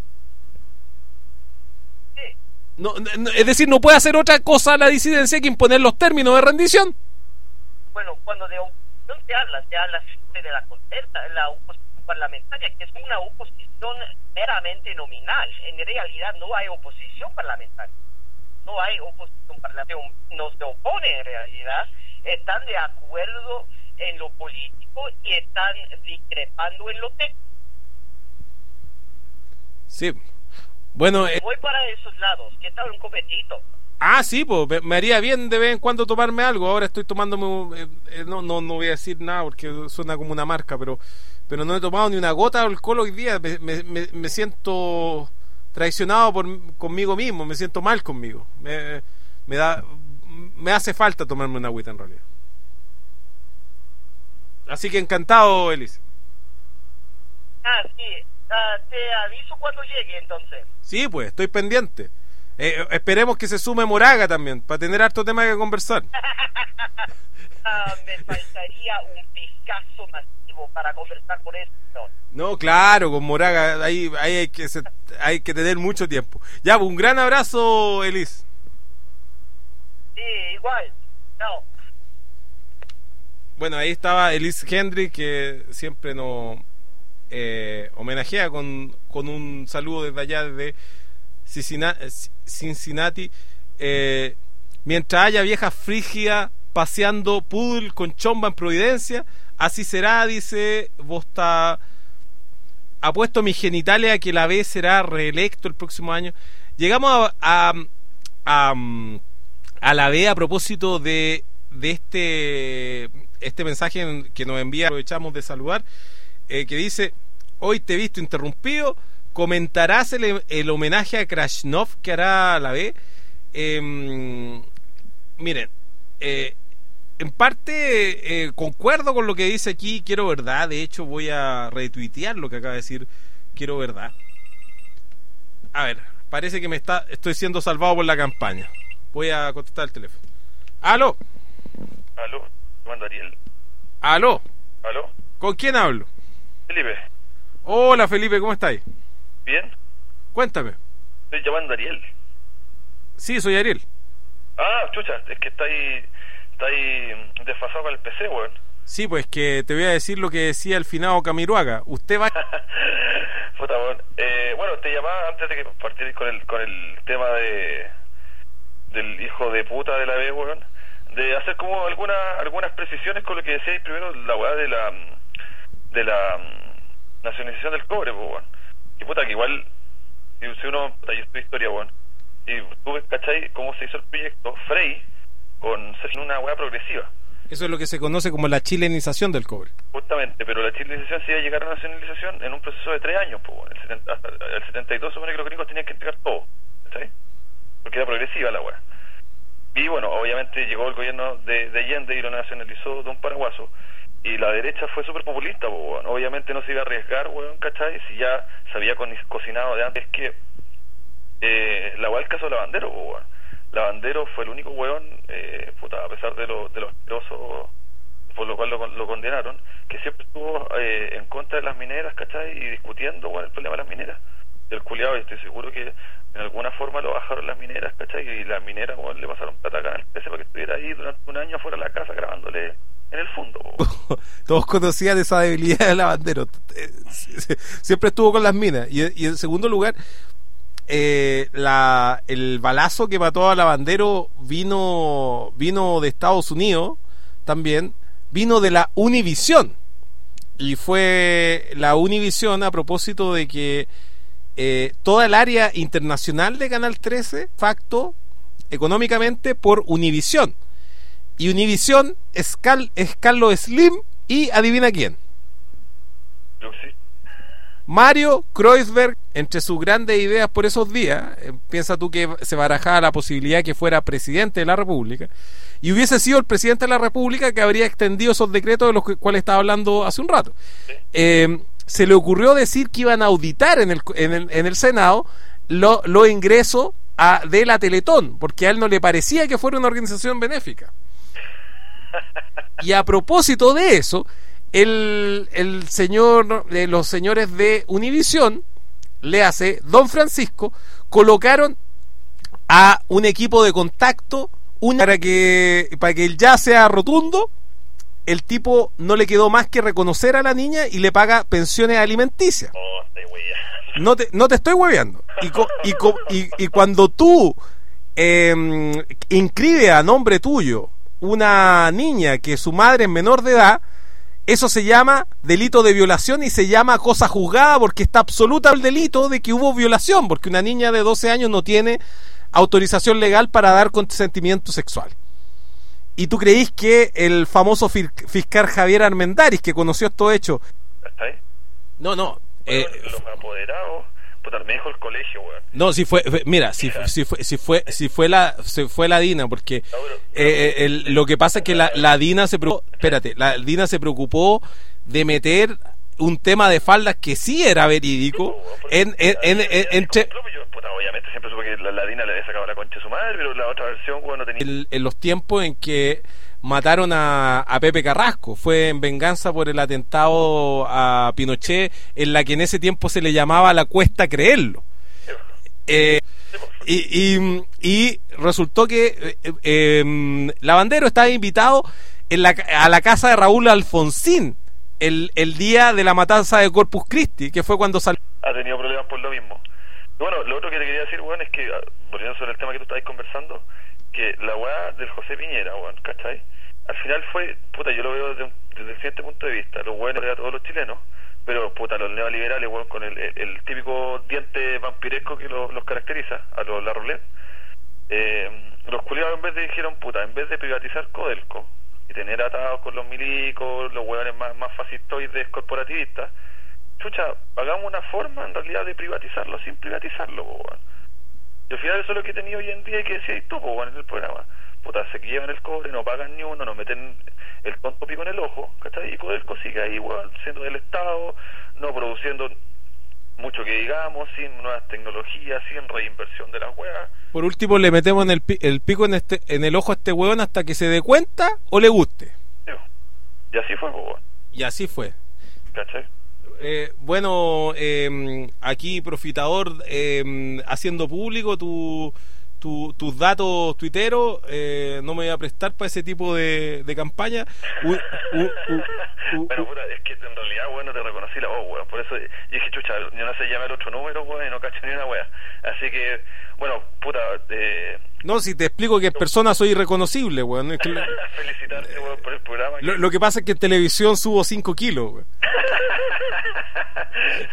No, no, es decir, no puede hacer otra cosa la disidencia que imponer los términos de rendición. Bueno, cuando de oposición se habla, se habla de la concerta, la oposición parlamentaria, que es una oposición meramente nominal. En realidad no hay oposición parlamentaria. No hay oposición parlamentaria. No se opone en realidad. Están de acuerdo en lo político y están discrepando en lo técnico. Sí. Bueno, eh, voy para esos lados. ¿Qué tal un copetito? Ah, sí, pues me, me haría bien de vez en cuando tomarme algo. Ahora estoy tomándome, eh, eh, no, no, no voy a decir nada porque suena como una marca, pero, pero no he tomado ni una gota de alcohol hoy día. Me, me, me, me siento traicionado por conmigo mismo, me siento mal conmigo. Me, me da, me hace falta tomarme una agüita en realidad. Así que encantado, Elis. Ah, sí. Uh, te aviso cuando llegue, entonces. Sí, pues, estoy pendiente. Eh, esperemos que se sume Moraga también, para tener harto tema que conversar. uh, me faltaría un Picasso masivo para conversar con eso. No, claro, con Moraga ahí, ahí hay, que se, hay que tener mucho tiempo. Ya, pues, un gran abrazo, Elis. Sí, igual. No. Bueno, ahí estaba Elis Hendry, que siempre nos... Eh, homenajea con, con un saludo desde allá, desde Cincinnati. Eh, mientras haya vieja frigia paseando poodle con chomba en Providencia, así será, dice Bosta. Apuesto mis genitales a que la B será reelecto el próximo año. Llegamos a, a, a, a la B a propósito de, de este, este mensaje que nos envía, aprovechamos de saludar. Eh, que dice: hoy te he visto interrumpido, comentarás el, el homenaje a Krasnov que hará la B. Eh, miren, eh, en parte eh, concuerdo con lo que dice aquí Quiero Verdad. De hecho voy a retuitear lo que acaba de decir Quiero Verdad. A ver, parece que me está estoy siendo salvado por la campaña. Voy a contestar el teléfono. ¿Aló? ¿Aló? ¿Cómo Ariel? ¿Aló? ¿Aló? ¿Con quién hablo? Felipe. Hola, Felipe, ¿cómo estáis? ¿Bien? Cuéntame. Estoy llamando a Ariel. Sí, soy Ariel. Ah, chucha, es que está ahí, está ahí desfasado con el P C, weón. Sí, pues que te voy a decir lo que decía el finado Camiroaga. Usted va... Puta, weón. Eh, bueno, te llamaba antes de que partir con el, con el tema de del hijo de puta de la B, weón, de hacer como alguna, algunas precisiones con lo que decíais primero, la weá de la... de la um, nacionalización del cobre, pues, bueno. Y puta, que igual, si uno, puta, yo estoy historia, bueno, y tú ves, ¿cachai?, cómo se hizo el proyecto Frey con una hueá progresiva. Eso es lo que se conoce como la chilenización del cobre. Justamente, pero la chilenización se iba a llegar a la nacionalización en un proceso de tres años, pues, bueno, el, setenta, hasta el setenta y dos supone que los gringos tenían que entregar todo, ¿sí? Porque era progresiva la weá. Y bueno, obviamente llegó el gobierno de, de Allende y lo nacionalizó de un paraguaso, y la derecha fue súper populista, pues, bueno. Obviamente no se iba a arriesgar, weón, ¿cachai? Si ya se había co cocinado de antes que eh, la weá del caso de Lavandero, pues, bueno. Lavandero fue el único weón, eh, puta, a pesar de lo, de lo asqueroso por lo cual lo, lo condenaron, que siempre estuvo eh, en contra de las mineras, ¿cachai? Y discutiendo, bueno, el problema de las mineras. El culiado, estoy seguro que en alguna forma lo bajaron las mineras, ¿cachai? Y las mineras, bueno, le pasaron plata acá en el P C para que estuviera ahí durante un año fuera de la casa grabándole en el fondo. Todos conocían esa debilidad de Lavandero. Siempre estuvo con las minas. Y, y en segundo lugar... Eh, la, el balazo que mató a Lavandero vino vino de Estados Unidos también, vino de la Univisión, y fue la Univisión a propósito de que eh, toda el área internacional de Canal trece facto económicamente por Univisión, y Univisión es, Cal, es Carlos Slim y adivina quién. Yo sí. Mario Kreuzberg, entre sus grandes ideas por esos días, eh, piensa tú que se barajaba la posibilidad que fuera presidente de la República, y hubiese sido el presidente de la República que habría extendido esos decretos de los que, cuales estaba hablando hace un rato. Eh, se le ocurrió decir que iban a auditar en el, en el, en el Senado los lo ingresos a, de la Teletón, porque a él no le parecía que fuera una organización benéfica. Y a propósito de eso, El, el señor, eh, los señores de Univisión, le hace Don Francisco, colocaron a un equipo de contacto una, para que para que el ya sea rotundo. El tipo no le quedó más que reconocer a la niña y le paga pensiones alimenticias. Oh, estoy hueveando. No te, no te estoy hueveando. Y, co, y, co, y, y cuando tú eh, inscribes a nombre tuyo una niña que su madre es menor de edad, eso se llama delito de violación y se llama cosa juzgada, porque está absoluta el delito de que hubo violación, porque una niña de doce años no tiene autorización legal para dar consentimiento sexual. ¿Y tú creís que el famoso fiscal Javier Armendáriz, que conoció estos hechos? ¿Está ahí? No, no. Eh, los apoderados, puta, me dijo el colegio, weón. No, si fue, mira, si, si fue, si fue, si fue la, si fue la Dina, porque no, pero, eh, el, lo que pasa es que la, la Dina se preocupó, espérate, la Dina se preocupó de meter un tema de faldas que sí era verídico en, en, en, en, entre obviamente siempre supe que la, la Dina le había sacado la concha a su madre, pero la otra versión, weón, no tenía. El, en los tiempos en que mataron a, a Pepe Carrasco, fue en venganza por el atentado a Pinochet, en la que en ese tiempo se le llamaba la cuesta creerlo. Eh, y, y, y resultó que eh, eh, Lavandero estaba invitado en la, a la casa de Raúl Alfonsín el, el día de la matanza de Corpus Christi, que fue cuando salió. Ha tenido problemas por lo mismo. Bueno, lo otro que te quería decir, weón, es que, volviendo sobre el tema que tú estabas conversando, que la weá del José Piñera, weón, ¿cachai? Al final fue, puta, yo lo veo desde, un, desde el siguiente punto de vista, los weones a todos los chilenos, pero puta, los neoliberales, weón, con el, el, el típico diente vampiresco que lo, los caracteriza, a los Larroulet, eh, los culiados en vez de dijeron, puta, en vez de privatizar Codelco y tener atados con los milicos, los weones más, más fascistoides corporativistas, chucha, hagamos una forma en realidad de privatizarlo sin privatizarlo, weón. Y al final eso es lo que he tenido hoy en día y que decías tú, weón, en el programa. Puta, se llevan el cobre, no pagan ni uno, no meten el tonto pico en el ojo, ¿cachai? Y Codelco sigue ahí, weón, siendo del Estado, no produciendo mucho que digamos, sin nuevas tecnologías, sin reinversión de las weas. Por último, le metemos en el, pi el pico en este en el ojo a este weón hasta que se dé cuenta o le guste. Sí. Y así fue, weón. Y así fue. ¿Cachai? Eh, bueno, eh, aquí Profitador, eh, haciendo público tu, tu, tus datos tuiteros, eh, no me voy a prestar para ese tipo de, de campaña. Uh, uh, uh, uh, bueno, puta, es que en realidad, bueno, te reconocí la voz, weón. Por eso dije, chucha, yo no sé llamar el otro número, weón, y no cacho ni una wea. Así que, bueno, puta, eh... no, si te explico que en persona soy irreconocible, weón. Es que felicitarte, weón, por el programa. Lo, que... lo que pasa es que en televisión subo cinco kilos, weón.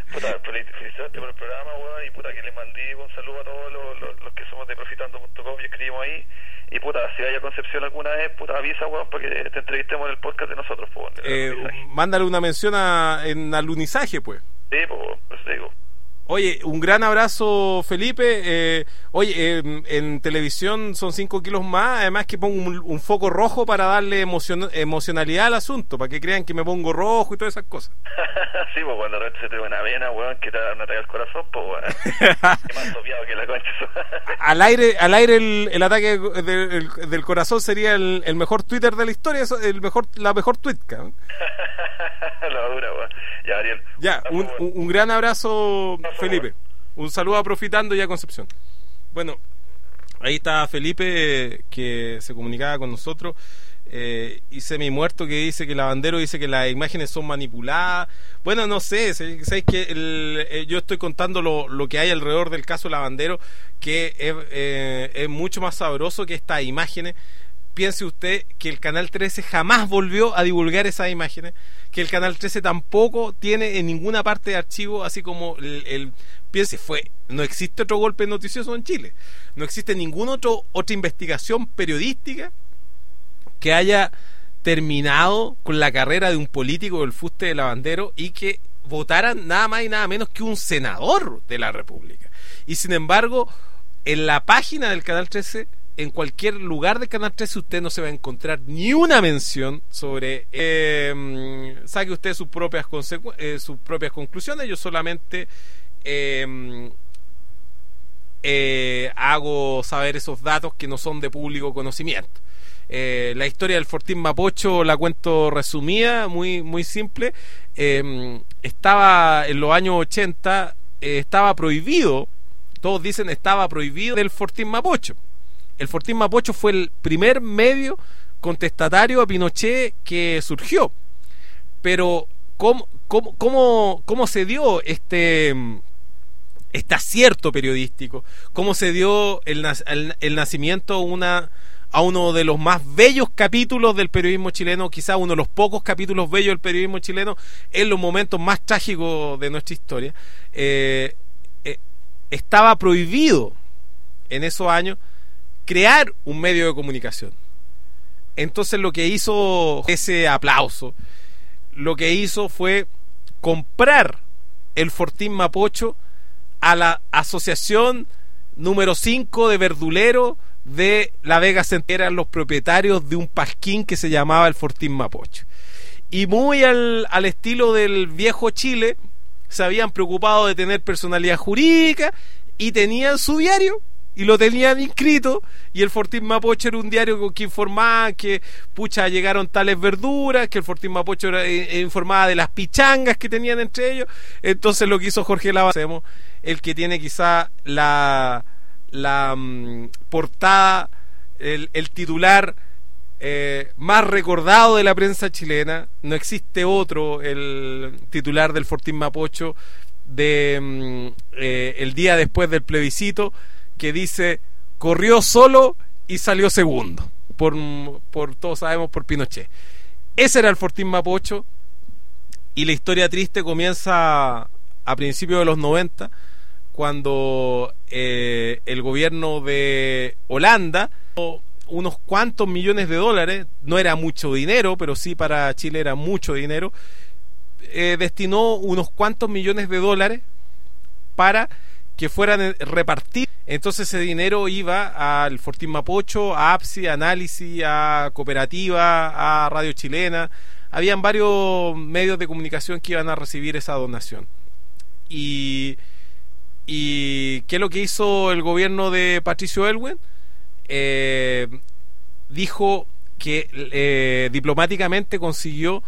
Puta, felicitarte por el programa, weón, y puta, que les mandé un saludo a todos los, los, los que somos de profitando punto com y escribimos ahí. Y puta, si vaya a Concepción alguna vez, puta, avisa, weón, para que te entrevistemos en el podcast de nosotros, pues. Eh, mándale una mención a, en alunizaje, pues. Sí, pues, pues te digo. Oye, un gran abrazo, Felipe. Eh, oye, eh, en televisión son cinco kilos más, además que pongo un, un foco rojo para darle emocion, emocionalidad al asunto, para que crean que me pongo rojo y todas esas cosas. Sí, pues cuando de repente se te ve una vena, weón, que te da un ataque al corazón, pues, weón. Qué más sopiado que la concha. Al aire, al aire el, el ataque de, del, del corazón sería el, el mejor Twitter de la historia, el mejor, la mejor tweet, cabrón. La dura, weón. Ya, Ariel. Ya, un, un, un gran abrazo, Felipe. Un saludo a Profitando y a Concepción. Bueno, ahí está Felipe, que se comunicaba con nosotros. Eh, y Semi Muerto, que dice que Lavandero dice que las imágenes son manipuladas. Bueno, no sé, sabéis que el, eh, yo estoy contando lo, lo que hay alrededor del caso Lavandero, que es, eh, es mucho más sabroso que estas imágenes. Piense usted que el Canal trece jamás volvió a divulgar esas imágenes, que el Canal trece tampoco tiene en ninguna parte de archivo, así como el, el piense, fue, no existe otro golpe noticioso en Chile, no existe ninguna otro, otra investigación periodística que haya terminado con la carrera de un político del fuste de Lavandero y que votaran nada más y nada menos que un senador de la República. Y sin embargo, en la página del Canal trece, en cualquier lugar del Canal trece, usted no se va a encontrar ni una mención sobre eh, saque usted sus propias consecu- eh, sus propias conclusiones. Yo solamente eh, eh, hago saber esos datos que no son de público conocimiento. Eh, la historia del Fortín Mapocho la cuento resumida, muy, muy simple. Eh, estaba en los años ochenta, eh, estaba prohibido, todos dicen estaba prohibido el Fortín Mapocho. El Fortín Mapocho fue el primer medio contestatario a Pinochet que surgió. Pero ¿cómo, cómo, cómo, cómo se dio este, este acierto periodístico? ¿Cómo se dio el, el, el nacimiento a, una, a uno de los más bellos capítulos del periodismo chileno? Quizás uno de los pocos capítulos bellos del periodismo chileno en los momentos más trágicos de nuestra historia. Eh, eh, estaba prohibido en esos años crear un medio de comunicación. Entonces lo que hizo ese aplauso, lo que hizo fue comprar el Fortín Mapocho a la asociación número cinco de verduleros de La Vega Central, eran los propietarios de un pasquín que se llamaba el Fortín Mapocho. Y muy al, al estilo del viejo Chile, se habían preocupado de tener personalidad jurídica y tenían su diario y lo tenían inscrito, y el Fortín Mapocho era un diario que informaba que pucha llegaron tales verduras, que el Fortín Mapocho era, eh, informaba de las pichangas que tenían entre ellos. Entonces lo que hizo Jorge Lavandero, el que tiene quizá la la um, portada, el, el titular eh, más recordado de la prensa chilena, no existe otro, el titular del Fortín Mapocho de um, eh, el día después del plebiscito, que dice: corrió solo y salió segundo, por, por todos sabemos, por Pinochet. Ese era el Fortín Mapocho, y la historia triste comienza a principios de los noventa, cuando eh, el gobierno de Holanda, unos cuantos millones de dólares, no era mucho dinero, pero sí para Chile era mucho dinero, eh, destinó unos cuantos millones de dólares para que fueran repartidos. Entonces ese dinero iba al Fortín Mapocho, a APSI, a Análisis, a Cooperativa, a Radio Chilena. Habían varios medios de comunicación que iban a recibir esa donación. Y, y ¿qué es lo que hizo el gobierno de Patricio Aylwin? Eh, dijo que eh, diplomáticamente consiguió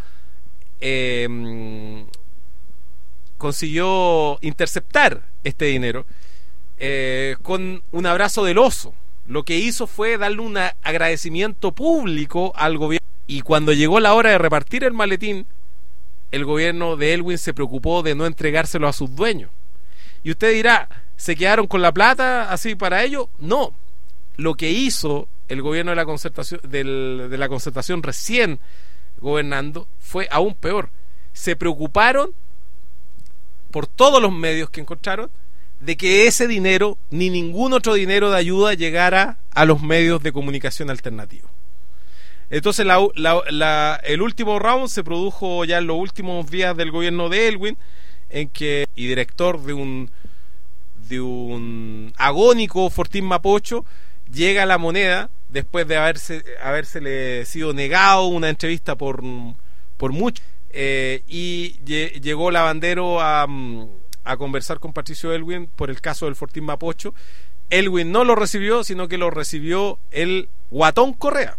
eh, consiguió interceptar este dinero eh, con un abrazo del oso. Lo que hizo fue darle un agradecimiento público al gobierno, y cuando llegó la hora de repartir el maletín, el gobierno de Aylwin se preocupó de no entregárselo a sus dueños. Y usted dirá, ¿se quedaron con la plata así para ello? No. Lo que hizo el gobierno de la concertación, del, de la concertación recién gobernando, fue aún peor. Se preocuparon por todos los medios que encontraron, de que ese dinero, ni ningún otro dinero de ayuda, llegara a los medios de comunicación alternativos. Entonces la, la, la, el último round se produjo ya en los últimos días del gobierno de Aylwin, en que, y director de un de un agónico Fortín Mapocho, llega a La Moneda después de haberse habérsele sido negado una entrevista por, por mucho, eh, y lle, llegó Lavandero a, a conversar con Patricio Aylwin por el caso del Fortín Mapocho. Aylwin no lo recibió, sino que lo recibió el Guatón Correa.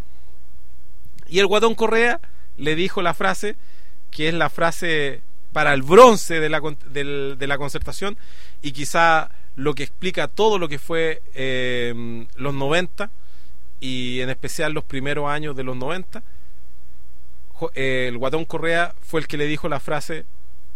Y el Guatón Correa le dijo la frase, que es la frase para el bronce de la, de, de la concertación, y quizá lo que explica todo lo que fue eh, los noventa, y en especial los primeros años de los noventa. Eh, el Guatón Correa fue el que le dijo la frase: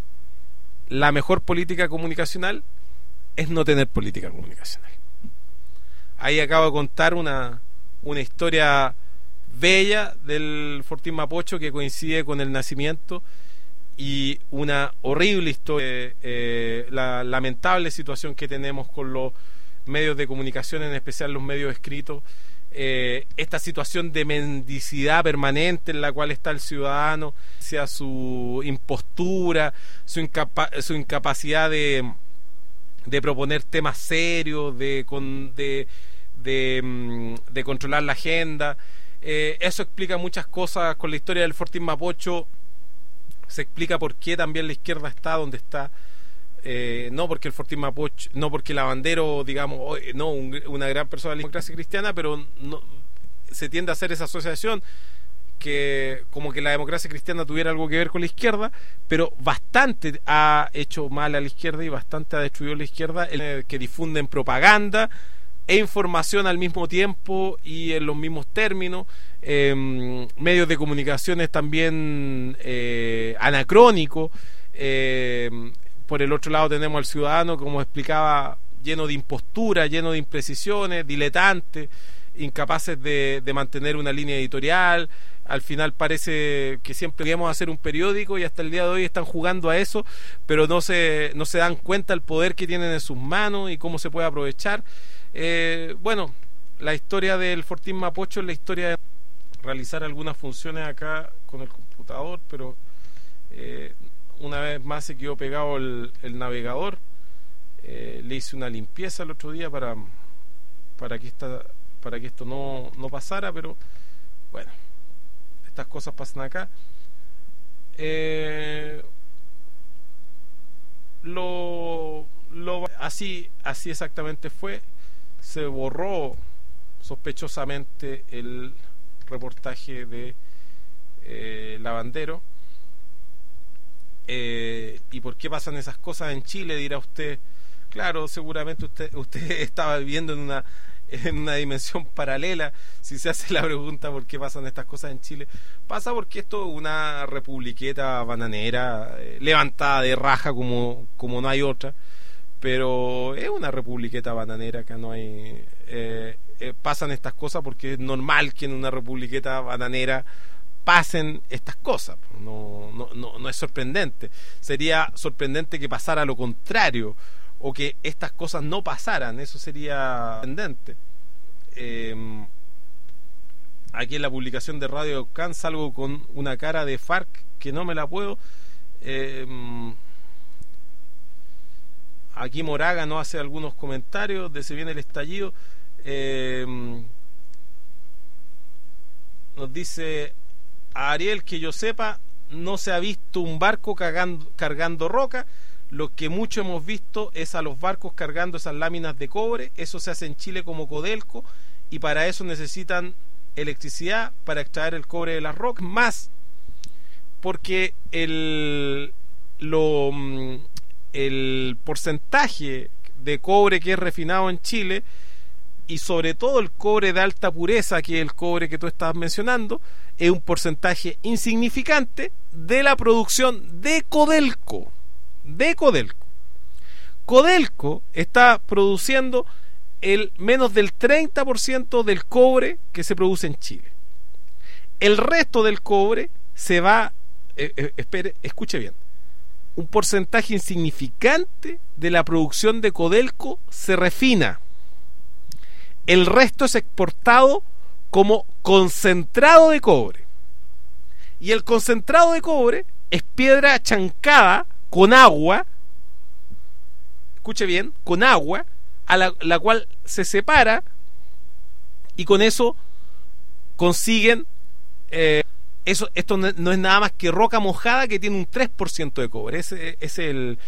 la mejor política comunicacional es no tener política comunicacional. Ahí acabo de contar una, una historia bella del Fortín Mapocho, que coincide con el nacimiento, y una horrible historia, eh, la lamentable situación que tenemos con los medios de comunicación, en especial los medios escritos, eh, esta situación de mendicidad permanente en la cual está el ciudadano, sea su impostura, su, incapa su incapacidad de, de proponer temas serios, de, con, de, de, de controlar la agenda. Eh, eso explica muchas cosas con la historia del Fortín Mapocho. Se explica por qué también la izquierda está donde está. Eh, no porque el Fortín Mapocho, no porque Lavandero, digamos, no un, una gran persona de la democracia cristiana, pero no, se tiende a hacer esa asociación que como que la democracia cristiana tuviera algo que ver con la izquierda, pero bastante ha hecho mal a la izquierda y bastante ha destruido a la izquierda, el que difunden propaganda e información al mismo tiempo y en los mismos términos, eh, medios de comunicaciones también eh, anacrónicos. Eh, por el otro lado tenemos al ciudadano, como explicaba, lleno de impostura, lleno de imprecisiones, diletantes, incapaces de, de mantener una línea editorial. Al final parece que siempre queremos hacer un periódico y hasta el día de hoy están jugando a eso, pero no se, no se dan cuenta el poder que tienen en sus manos y cómo se puede aprovechar. Eh, bueno, la historia del Fortín Mapocho es la historia de realizar algunas funciones acá con el computador, pero eh, una vez más se quedó pegado el, el navegador. Eh, le hice una limpieza el otro día para, para, que, esta, para que esto no, no pasara, pero bueno, estas cosas pasan acá. Eh, lo, lo así, así exactamente fue. Se borró sospechosamente el reportaje de eh, Lavandero. Eh, ¿Y por qué pasan esas cosas en Chile? Dirá usted. Claro, seguramente usted usted estaba viviendo en una en una dimensión paralela. Si se hace la pregunta por qué pasan estas cosas en Chile, pasa porque esto es una republiqueta bananera, eh, levantada de raja como, como no hay otra, pero es una republiqueta bananera que no hay. Eh, eh, pasan estas cosas porque es normal que en una republiqueta bananera pasen estas cosas. No, no, no, no es sorprendente. Sería sorprendente que pasara lo contrario, o que estas cosas no pasaran. Eso sería sorprendente. Eh, aquí en la publicación de Radio Can salgo con una cara de Farc que no me la puedo. Eh, aquí Moraga nos hace algunos comentarios de Se Viene el Estallido. Eh, nos dice: a Ariel, que yo sepa, no se ha visto un barco cargando, cargando roca. Lo que mucho hemos visto es a los barcos cargando esas láminas de cobre. Eso se hace en Chile como Codelco, y para eso necesitan electricidad para extraer el cobre de las rocas, más porque el, lo, el porcentaje de cobre que es refinado en Chile, y sobre todo el cobre de alta pureza, que es el cobre que tú estabas mencionando, es un porcentaje insignificante de la producción de Codelco. De Codelco. Codelco está produciendo el menos del treinta por ciento del cobre que se produce en Chile. El resto del cobre se va, eh, eh, espere, escuche bien, un porcentaje insignificante de la producción de Codelco se refina. El resto es exportado como concentrado de cobre. Y el concentrado de cobre es piedra chancada con agua, escuche bien, con agua, a la, la cual se separa, y con eso consiguen eh, eso. Esto no, no es nada más que roca mojada que tiene un tres por ciento de cobre. Ese es el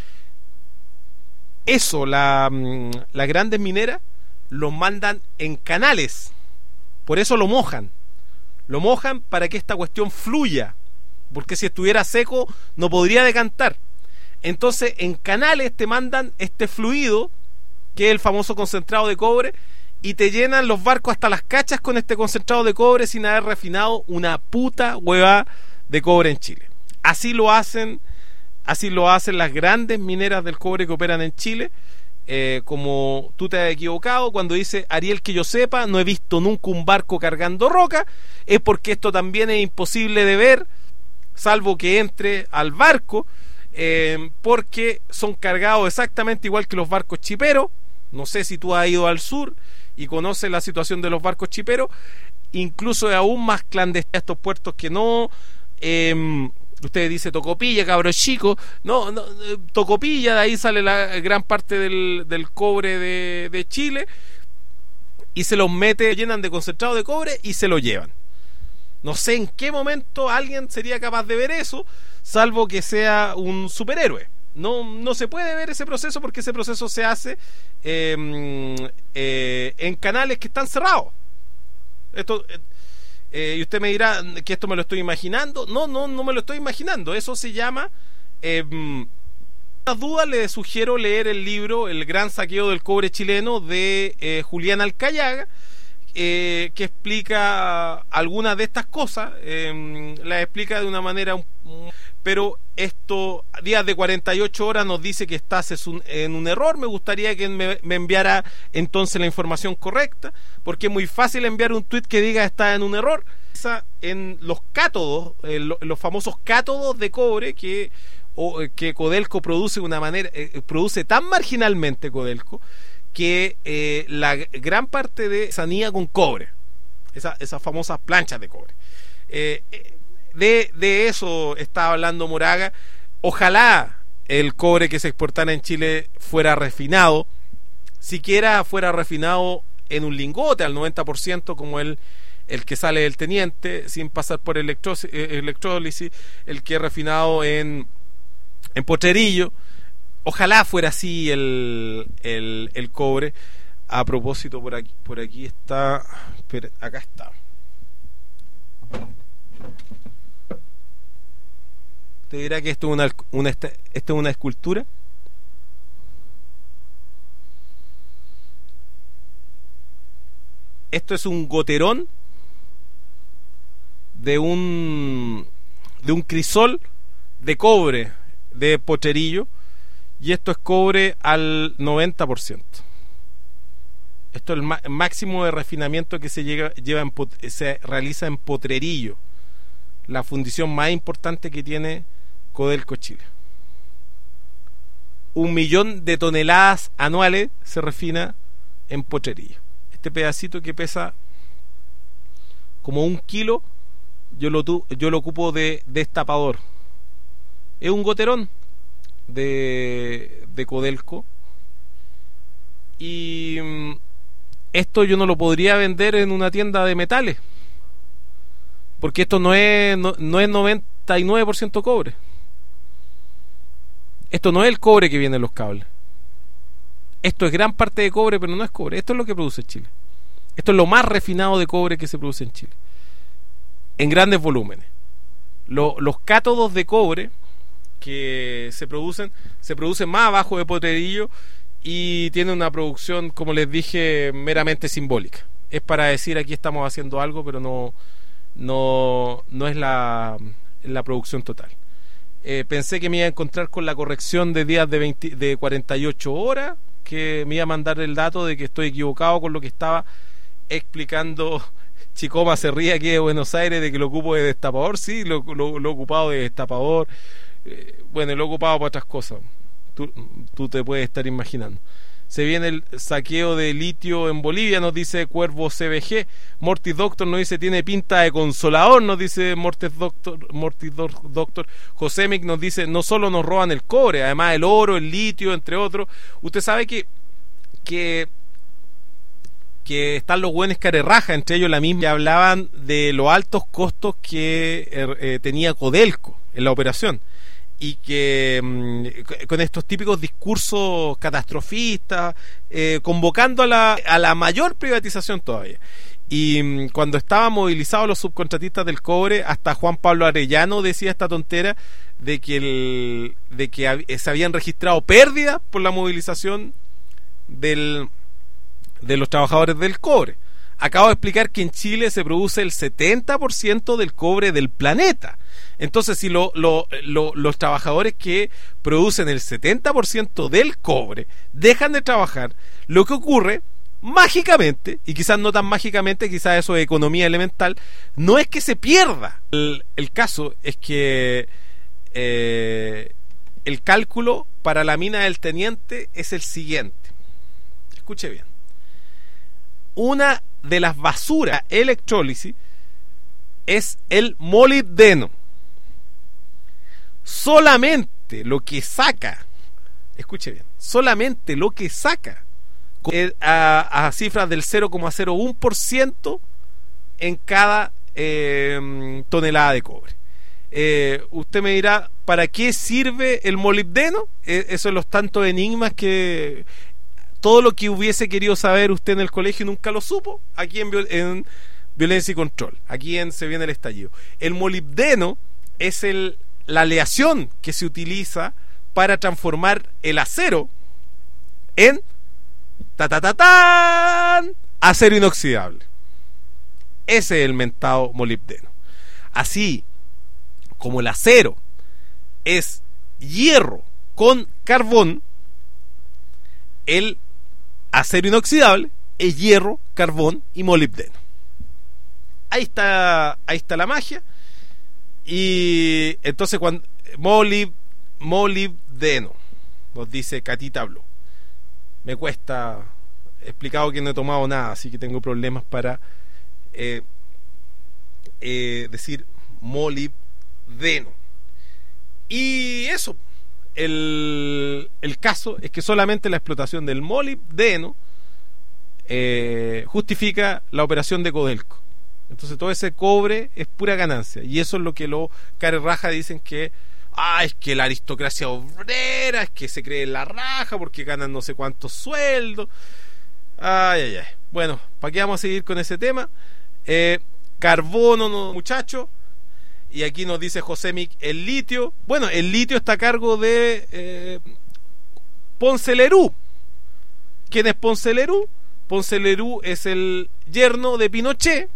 eso la, las grandes mineras lo mandan en canales, por eso lo mojan lo mojan para que esta cuestión fluya, porque si estuviera seco no podría decantar. Entonces en canales te mandan este fluido, que es el famoso concentrado de cobre, y te llenan los barcos hasta las cachas con este concentrado de cobre sin haber refinado una puta hueva de cobre en Chile. Así lo hacen, así lo hacen las grandes mineras del cobre que operan en Chile. Eh, como tú te has equivocado cuando dice Ariel, que yo sepa, no he visto nunca un barco cargando roca, es porque esto también es imposible de ver, salvo que entre al barco, eh, porque son cargados exactamente igual que los barcos chiperos. No sé si tú has ido al sur y conoces la situación de los barcos chiperos, incluso es aún más clandestino estos puertos que no. Eh, usted dice Tocopilla, cabros chicos, no, no, Tocopilla, de ahí sale la gran parte del, del cobre de, de Chile, y se los mete, llenan de concentrado de cobre y se lo llevan. No sé en qué momento alguien sería capaz de ver eso, salvo que sea un superhéroe. No, no se puede ver ese proceso, porque ese proceso se hace eh, eh, en canales que están cerrados. Esto, eh, y usted me dirá que esto me lo estoy imaginando. No, no, no me lo estoy imaginando. Eso se llama... Eh, las dudas, le sugiero leer el libro El gran saqueo del cobre chileno de eh, Julián Alcayaga, eh, que explica algunas de estas cosas. Eh, las explica de una manera un, un, pero esto, días de cuarenta y ocho horas, nos dice que estás en un error. Me gustaría que me, me enviara entonces la información correcta, porque es muy fácil enviar un tweet que diga está en un error. En los cátodos, en los famosos cátodos de cobre que, o, que Codelco produce de una manera, eh, produce tan marginalmente Codelco, que eh, la gran parte de sanía con cobre, esa, esas famosas planchas de cobre. Eh, de, de eso está hablando Moraga. Ojalá el cobre que se exportara en Chile fuera refinado, siquiera fuera refinado en un lingote al noventa por ciento, como el, el que sale del Teniente, sin pasar por electro, electrólisis, el que es refinado en, en Potrerillo. Ojalá fuera así el, el, el cobre. A propósito, por aquí, por aquí está, espera, acá está. ¿Te dirá que esto es una, una, esto es una escultura? Esto es un goterón de un de un crisol de cobre de Potrerillo, y esto es cobre al noventa por ciento. Esto es el ma- máximo de refinamiento que se llega, lleva en pot- se realiza en Potrerillo, la fundición más importante que tiene Codelco Chile. Un millón de toneladas anuales se refina en Potrerillo. Este pedacito que pesa como un kilo, yo lo, tu- yo lo ocupo de destapador. Es un goterón de, de Codelco, y mm, esto yo no lo podría vender en una tienda de metales, porque esto no es no, no es noventa y nueve por ciento cobre. Esto no es el cobre que viene en los cables. Esto es gran parte de cobre, pero no es cobre. Esto es lo que produce Chile. Esto es lo más refinado de cobre que se produce en Chile, en grandes volúmenes. Lo, los cátodos de cobre que se producen se producen más abajo de Potrerillo, y tienen una producción, como les dije, meramente simbólica. Es para decir aquí estamos haciendo algo, pero no no no es la, la producción total. Eh, pensé que me iba a encontrar con la corrección de días de, veinte, de cuarenta y ocho horas, que me iba a mandar el dato de que estoy equivocado con lo que estaba explicando. Chicoma se ríe aquí de Buenos Aires de que lo ocupo de destapador. Sí, lo, lo, lo he ocupado de destapador. eh, bueno, lo he ocupado para otras cosas. Tú, tú te puedes estar imaginando. Se viene el saqueo de litio en Bolivia, nos dice Cuervo C B G. Mortis Doctor nos dice, tiene pinta de consolador, nos dice Mortis Doctor. Mortis Doctor. Josemic nos dice, no solo nos roban el cobre, además el oro, el litio, entre otros. Usted sabe que que que están los buenos carerraja, entre ellos la misma, que hablaban de los altos costos que eh, tenía Codelco en la operación, y que mmm, con estos típicos discursos catastrofistas, eh, convocando a la, a la mayor privatización todavía. Y mmm, cuando estaban movilizados los subcontratistas del cobre, hasta Juan Pablo Arellano decía esta tontera de que, el, de que hab, se habían registrado pérdidas por la movilización del, de los trabajadores del cobre. Acabo de explicar que en Chile se produce el setenta por ciento del cobre del planeta. Entonces, si lo, lo, lo, los trabajadores que producen el setenta por ciento del cobre dejan de trabajar, lo que ocurre mágicamente, y quizás no tan mágicamente, quizás eso es economía elemental, no es que se pierda. El, el caso es que eh, el cálculo para la mina del Teniente es el siguiente. Escuche bien. Una de las basuras electrólisis es el molibdeno. Solamente lo que saca, escuche bien, solamente lo que saca a, a cifras del cero coma cero uno por ciento en cada eh, tonelada de cobre. Eh, usted me dirá, ¿para qué sirve el molibdeno? Eh, eso es los tantos enigmas que todo lo que hubiese querido saber usted en el colegio nunca lo supo. Aquí en, en Violencia y Control, aquí en Se Viene el Estallido. El molibdeno es el la aleación que se utiliza para transformar el acero en ta ta ta tan acero inoxidable. Ese es el mentado molibdeno. Así como el acero es hierro con carbón, el acero inoxidable es hierro, carbón y molibdeno. Ahí está, ahí está la magia. Y entonces cuando molib, molibdeno, nos dice Catita Blue. Me cuesta, he explicado que no he tomado nada, así que tengo problemas para eh, eh, decir molibdeno. Y eso, el, el caso es que solamente la explotación del molibdeno eh, justifica la operación de Codelco. Entonces todo ese cobre es pura ganancia. Y eso es lo que los carerraja dicen que ah, es que la aristocracia obrera, es que se cree en la raja porque ganan no sé cuántos sueldos. Ay, ay, ay. Bueno, ¿para qué vamos a seguir con ese tema? Eh, carbono, no, muchachos. Y aquí nos dice Josemic el litio. Bueno, el litio está a cargo de eh, Ponce Lerú. ¿Quién es Ponce Lerú? Ponce Lerú es el yerno de Pinochet,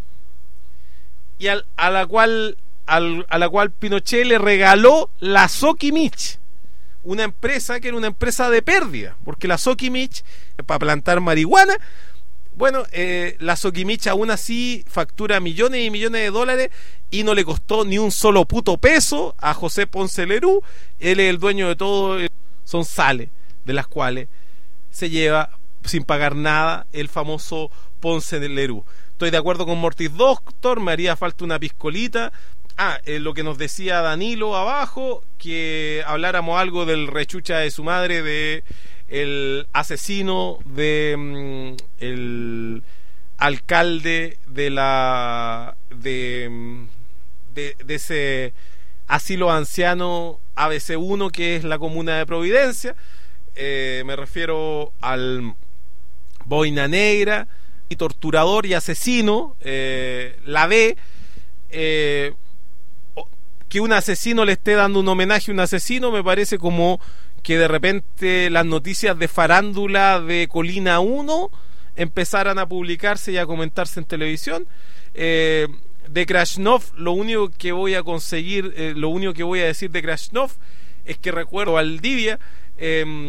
y al, a la cual al, a la cual Pinochet le regaló la Sokimich, una empresa que era una empresa de pérdida, porque la Sokimich para plantar marihuana, bueno, eh, la Sokimich aún así factura millones y millones de dólares y no le costó ni un solo puto peso a José Ponce Lerú. Él es el dueño de todo, son sales de las cuales se lleva sin pagar nada el famoso Ponce Lerú. Estoy de acuerdo con Mortis Doctor, me haría falta una piscolita. Ah, eh, lo que nos decía Danilo abajo, que habláramos algo del rechucha de su madre, de el asesino de mm, el alcalde de la de, de, de ese asilo anciano A B C uno, que es la comuna de Providencia. Eh, me refiero al Boina Negra, y torturador y asesino, eh, la B, eh, que un asesino le esté dando un homenaje a un asesino, me parece como que de repente las noticias de farándula de Colina uno empezaran a publicarse y a comentarse en televisión. Eh, de Krasnov, lo único que voy a conseguir, eh, lo único que voy a decir de Krasnov es que recuerdo a Valdivia, eh,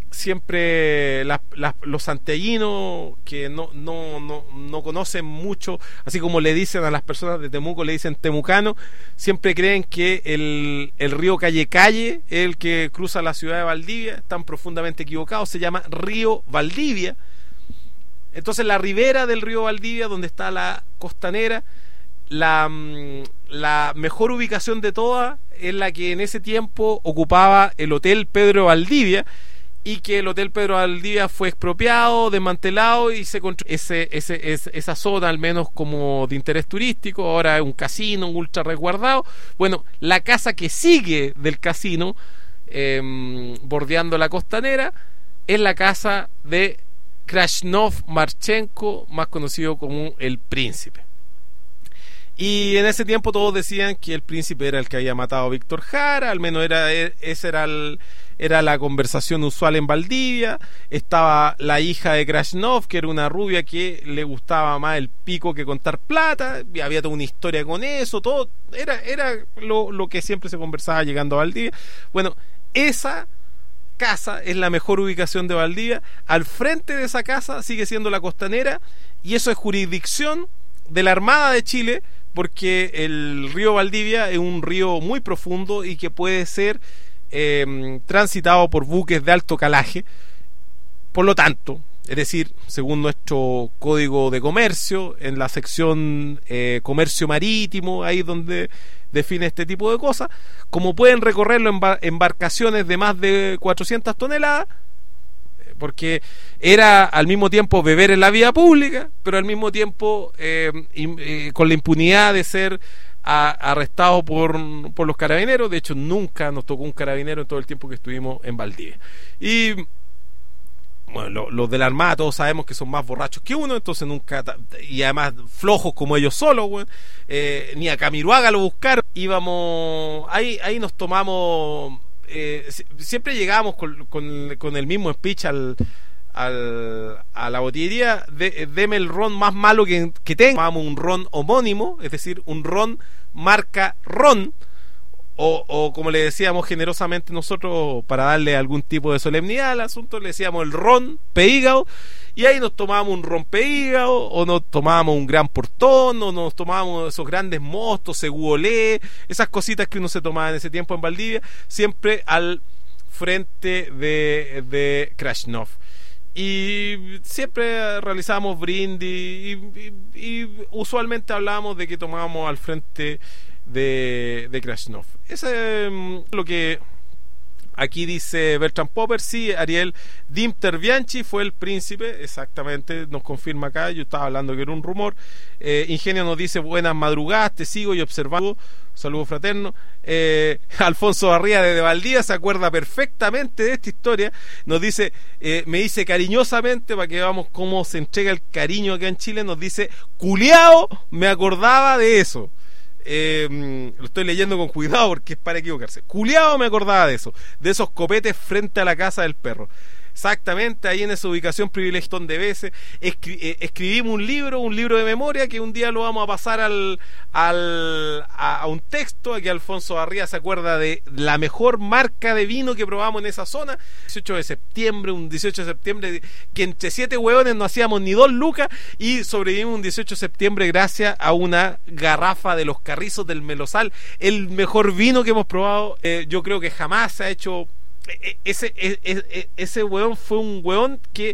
siempre las, las, los santiaguinos que no, no, no, no conocen mucho, así como le dicen a las personas de Temuco, le dicen temucano, siempre creen que el, el río Calle Calle es el que cruza la ciudad de Valdivia. Están profundamente equivocados, se llama río Valdivia. Entonces la ribera del río Valdivia, donde está la costanera, la, la mejor ubicación de todas es la que en ese tiempo ocupaba el Hotel Pedro Valdivia, y que el Hotel Pedro Valdivia fue expropiado, desmantelado y se construyó ese, ese, ese, esa zona, al menos como de interés turístico. Ahora es un casino, un ultra resguardado. Bueno, la casa que sigue del casino, eh, bordeando la costanera, es la casa de Krasnov Marchenko, más conocido como el Príncipe. Y en ese tiempo todos decían que el príncipe era el que había matado a Víctor Jara, al menos era esa era, el, era la conversación usual en Valdivia. Estaba la hija de Krasnov, que era una rubia que le gustaba más el pico que contar plata, y había toda una historia con eso, todo era, era lo, lo que siempre se conversaba llegando a Valdivia. Bueno, esa casa es la mejor ubicación de Valdivia. Al frente de esa casa sigue siendo la costanera, y eso es jurisdicción de la Armada de Chile, porque el río Valdivia es un río muy profundo y que puede ser eh, transitado por buques de alto calaje. Por lo tanto, es decir, según nuestro código de comercio, en la sección eh, comercio marítimo, ahí donde define este tipo de cosas, como pueden recorrerlo en bar- embarcaciones de más de cuatrocientas toneladas, porque era al mismo tiempo beber en la vía pública, pero al mismo tiempo eh, eh, con la impunidad de ser a, arrestado por, por los carabineros. De hecho, nunca nos tocó un carabinero en todo el tiempo que estuvimos en Valdivia. Y bueno, lo, los de la Armada todos sabemos que son más borrachos que uno, entonces nunca, y además flojos como ellos solos, bueno, eh, ni a Camiruaga lo buscaron. Íbamos, ahí, ahí nos tomamos... Eh, siempre llegábamos con, con, con el mismo speech al, al, a la botillería de, deme el ron más malo que, que tenga. Tomamos un ron homónimo, es decir, un ron marca ron, o, o como le decíamos generosamente nosotros para darle algún tipo de solemnidad al asunto, le decíamos el ron peígao. Y ahí nos tomábamos un rompehígado, o nos tomábamos un gran portón, o nos tomábamos esos grandes mostos, seguolé, esas cositas que uno se tomaba en ese tiempo en Valdivia, siempre al frente de, de Krasnov. Y siempre realizábamos brindis, y, y, y usualmente hablábamos de que tomábamos al frente de, de Krasnov. Ese es lo que... Aquí dice Bertrand Popper, sí, Ariel Dimter Bianchi fue el príncipe, exactamente, nos confirma acá, yo estaba hablando que era un rumor. eh, Ingenio nos dice, buenas madrugadas, te sigo y observando, saludo fraterno. eh, Alfonso Barría desde Valdivia se acuerda perfectamente de esta historia, nos dice, eh, me dice cariñosamente, para que veamos cómo se entrega el cariño acá en Chile, nos dice, culiao, me acordaba de eso. Eh, lo estoy leyendo con cuidado porque es para equivocarse. Culeado me acordaba de eso, de esos copetes frente a la casa del perro. Exactamente, ahí en esa ubicación privilegiada de veces escri eh, escribimos un libro, un libro de memoria que un día lo vamos a pasar al, al a, a un texto. Aquí Alfonso Barría se acuerda de la mejor marca de vino que probamos en esa zona. dieciocho de septiembre, un dieciocho de septiembre que entre siete hueones no hacíamos ni dos lucas, y sobrevivimos un dieciocho de septiembre gracias a una garrafa de los Carrizos del Melosal, el mejor vino que hemos probado. eh, yo creo que jamás se ha hecho. Ese, ese, ese weón fue un weón que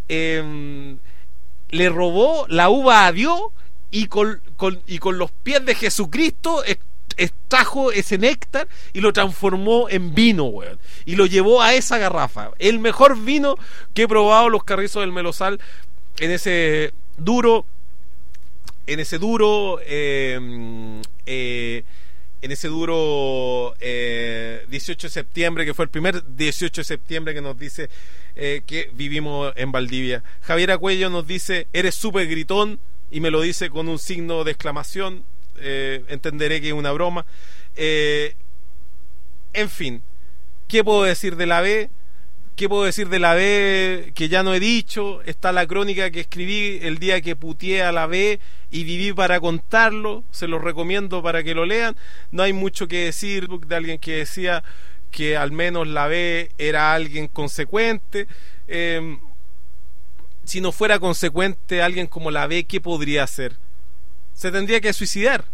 eh, le robó la uva a Dios, y con, con, y con los pies de Jesucristo extrajo ese néctar y lo transformó en vino, weón, y lo llevó a esa garrafa. El mejor vino que he probado los Carrizos del Melosal, en ese duro en ese duro eh, eh, en ese duro eh, dieciocho de septiembre, que fue el primer dieciocho de septiembre que nos dice eh, que vivimos en Valdivia. Javier Acuello nos dice, eres súper gritón, y me lo dice con un signo de exclamación. eh, entenderé que es una broma. eh, en fin, ¿qué puedo decir de la B? ¿Qué puedo decir de la B que ya no he dicho? Está la crónica que escribí el día que puteé a la B y viví para contarlo. Se los recomiendo para que lo lean. No hay mucho que decir de alguien que decía que al menos la B era alguien consecuente. Eh, si no fuera consecuente alguien como la B, ¿qué podría hacer? Se tendría que suicidar.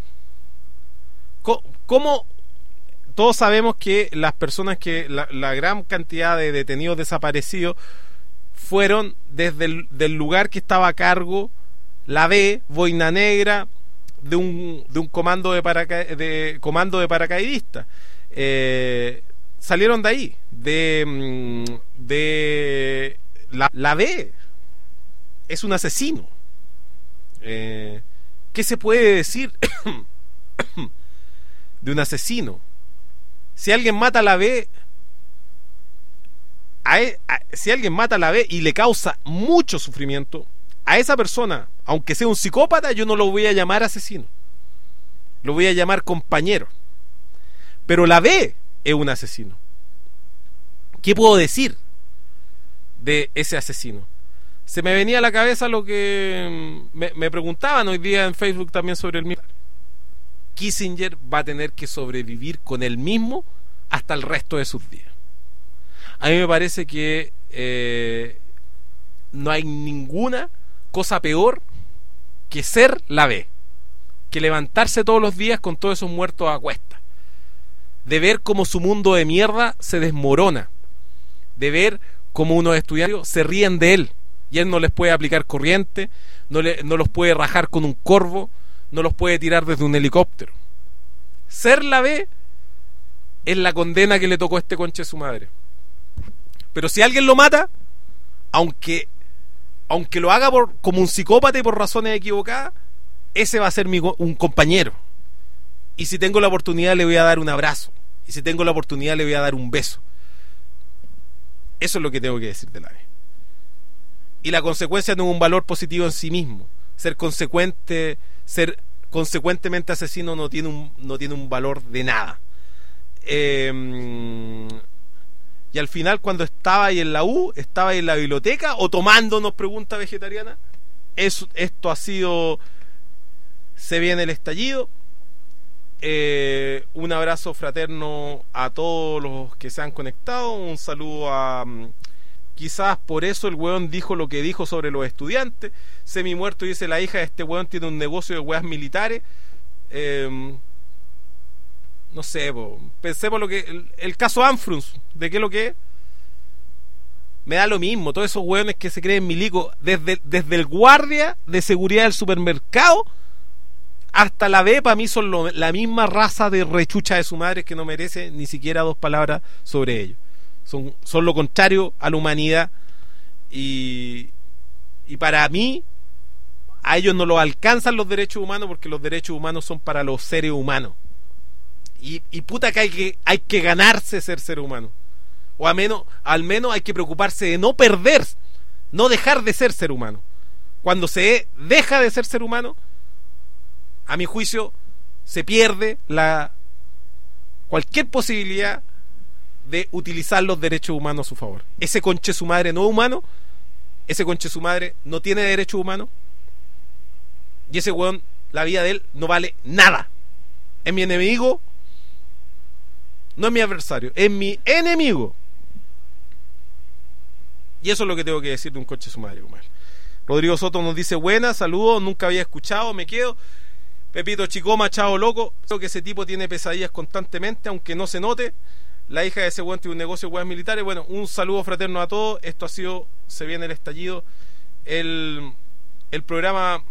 ¿Cómo? Todos sabemos que las personas que la, la gran cantidad de detenidos desaparecidos fueron desde el del lugar que estaba a cargo la B, Boina Negra, de un de un comando de, paraca, de comando de paracaidistas. Eh, salieron de ahí, de de la, la B es un asesino. Eh, ¿qué se puede decir de un asesino? Si alguien mata a la B, a, a, si alguien mata a la B y le causa mucho sufrimiento, a esa persona, aunque sea un psicópata, yo no lo voy a llamar asesino, lo voy a llamar compañero. Pero la B es un asesino. ¿Qué puedo decir de ese asesino? Se me venía a la cabeza lo que me, me preguntaban hoy día en Facebook también sobre el mismo. Kissinger va a tener que sobrevivir con él mismo hasta el resto de sus días. A mí me parece que eh, no hay ninguna cosa peor que ser la B, que levantarse todos los días con todos esos muertos a cuestas, de ver cómo su mundo de mierda se desmorona, de ver cómo unos estudiantes se ríen de él y él no les puede aplicar corriente, no, le, no los puede rajar con un corvo, no los puede tirar desde un helicóptero. Ser la B es la condena que le tocó a este conche de su madre. Pero si alguien lo mata, aunque aunque lo haga por, como un psicópata y por razones equivocadas, ese va a ser mi, un compañero. Y si tengo la oportunidad le voy a dar un abrazo, y si tengo la oportunidad le voy a dar un beso. Eso es lo que tengo que decir de la B. Y la consecuencia no es un valor positivo en sí mismo. Ser consecuente, ser consecuentemente asesino no tiene un, no tiene un valor de nada. Eh, y al final, cuando estaba ahí en la U, estaba ahí en la biblioteca o tomando, nos pregunta Vegetariana. Es, esto ha sido Se Viene el Estallido. Eh, un abrazo fraterno a todos los que se han conectado. Un saludo a... Quizás por eso el weón dijo lo que dijo sobre los estudiantes. Semi muerto dice: la hija de este weón tiene un negocio de weas militares. Eh, no sé, po. Pensemos lo que el, el caso Anfrunz, de qué es lo que es. Me da lo mismo, todos esos weones que se creen milicos, desde, desde el guardia de seguridad del supermercado hasta la B, para mí son lo, la misma raza de rechucha de su madre, que no merece ni siquiera dos palabras sobre ellos. Son, son lo contrario a la humanidad, y, y para mí a ellos no los alcanzan los derechos humanos, porque los derechos humanos son para los seres humanos, y, y puta que hay que hay que ganarse ser ser humano, o a menos, al menos hay que preocuparse de no perder, no dejar de ser ser humano. Cuando se deja de ser ser humano, a mi juicio se pierde la cualquier posibilidad de utilizar los derechos humanos a su favor. Ese conche su madre no es humano, ese conche su madre no tiene derechos humanos, y ese weón, la vida de él no vale nada. Es mi enemigo, no es mi adversario, es mi enemigo. Y eso es lo que tengo que decir de un conche su madre, Omar. Rodrigo Soto nos dice: buena, saludos, nunca había escuchado, me quedo. Pepito Chicoma, chao loco. Creo que ese tipo tiene pesadillas constantemente, aunque no se note. La hija de ese weón tiene un negocio de weas militares. Bueno, un saludo fraterno a todos. Esto ha sido Se Viene el Estallido, el, el programa